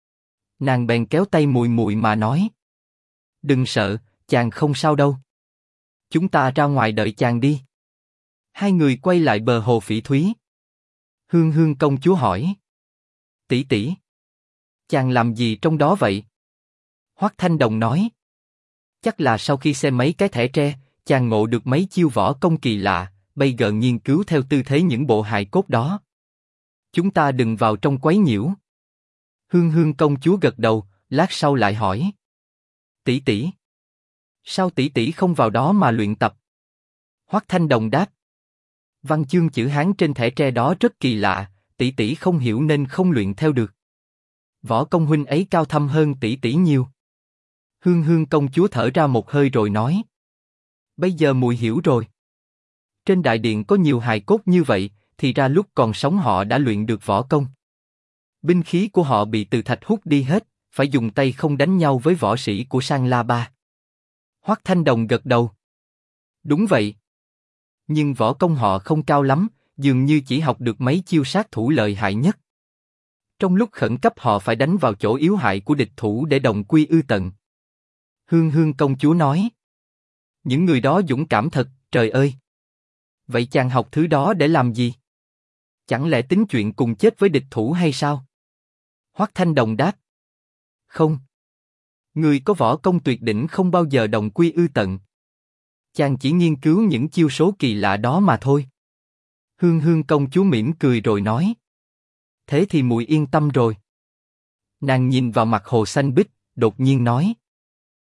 Nàng bèn kéo tay Mùi Mùi mà nói: đừng sợ, chàng không sao đâu. Chúng ta ra ngoài đợi chàng đi. Hai người quay lại bờ hồ Phỉ Thúy. Hương Hương công chúa hỏi: tỷ tỷ, chàng làm gì trong đó vậy? Hoắc Thanh Đồng nói: chắc là sau khi xem mấy cái thẻ tre, chàng ngộ được mấy chiêu võ công kỳ lạ, bây giờ nghiên cứu theo tư thế những bộ hài cốt đó. Chúng ta đừng vào trong quấy nhiễu. Hương Hương công chúa gật đầu, lát sau lại hỏi: tỷ tỷ, sao tỷ tỷ không vào đó mà luyện tập? Hoắc Thanh Đồng đáp: văn chương chữ Hán trên thẻ tre đó rất kỳ lạ, tỷ tỷ không hiểu nên không luyện theo được. Võ công huynh ấy cao thâm hơn tỷ tỷ nhiều. Hương Hương công chúa thở ra một hơi rồi nói: bây giờ mùi hiểu rồi. Trên đại điện có nhiều hài cốt như vậy, thì ra lúc còn sống họ đã luyện được võ công. Binh khí của họ bị từ thạch hút đi hết, phải dùng tay không đánh nhau với võ sĩ của Sang La Ba. Hoắc Thanh Đồng gật đầu: đúng vậy. Nhưng võ công họ không cao lắm, dường như chỉ học được mấy chiêu sát thủ lợi hại nhất. Trong lúc khẩn cấp họ phải đánh vào chỗ yếu hại của địch thủ để đồng quy ư tận. Hương Hương công chúa nói: những người đó dũng cảm thật, trời ơi. Vậy chàng học thứ đó để làm gì? Chẳng lẽ tính chuyện cùng chết với địch thủ hay sao? Hoắc Thanh Đồng đáp: không. Người có võ công tuyệt đỉnh không bao giờ đồng quy ư tận. Chàng chỉ nghiên cứu những chiêu số kỳ lạ đó mà thôi. Hương Hương công chúa mỉm cười rồi nói: thế thì muội yên tâm rồi. Nàng nhìn vào mặt hồ xanh biếc, đột nhiên nói: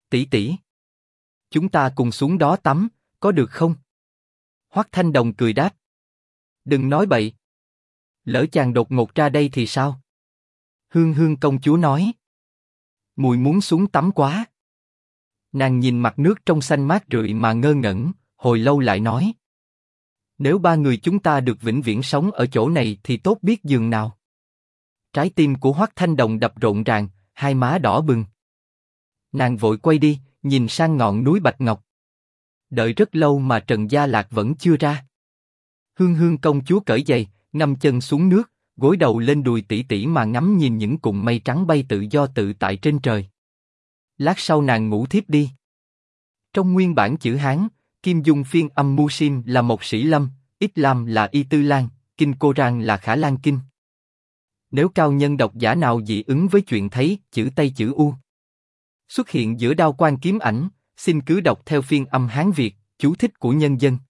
Tỷ tỷ, chúng ta cùng xuống đó tắm, có được không? Hoắc Thanh Đồng cười đáp. Đừng nói bậy. Lỡ chàng đột ngột ra đây thì sao? Hương Hương công chúa nói. Mùi muốn xuống tắm quá. Nàng nhìn mặt nước trong xanh mát rượi mà ngơ ngẩn, hồi lâu lại nói. Nếu ba người chúng ta được vĩnh viễn sống ở chỗ này thì tốt biết giường nào. Trái tim của Hoắc Thanh Đồng đập rộn ràng, hai má đỏ bừng. Nàng vội quay đi, nhìn sang ngọn núi Bạch Ngọc. Đợi rất lâu mà Trần Gia Lạc vẫn chưa ra. Hương Hương công chúa cởi giày, ngâm chân xuống nước, gối đầu lên đùi tỷ tỷ mà ngắm nhìn những cụm mây trắng bay tự do tự tại trên trời. Lát sau nàng ngủ thiếp đi. Trong nguyên bản chữ Hán, Kim Dung phiên âm Muslim là một sĩ lâm, Islam là Y Tư Lan, Kinh Koran là Khả Lan Kinh. Nếu cao nhân độc giả nào dị ứng với chuyện thấy chữ Tây chữ U xuất hiện giữa đao quan kiếm ảnh, xin cứ đọc theo phiên âm Hán Việt, chú thích của nhân dân.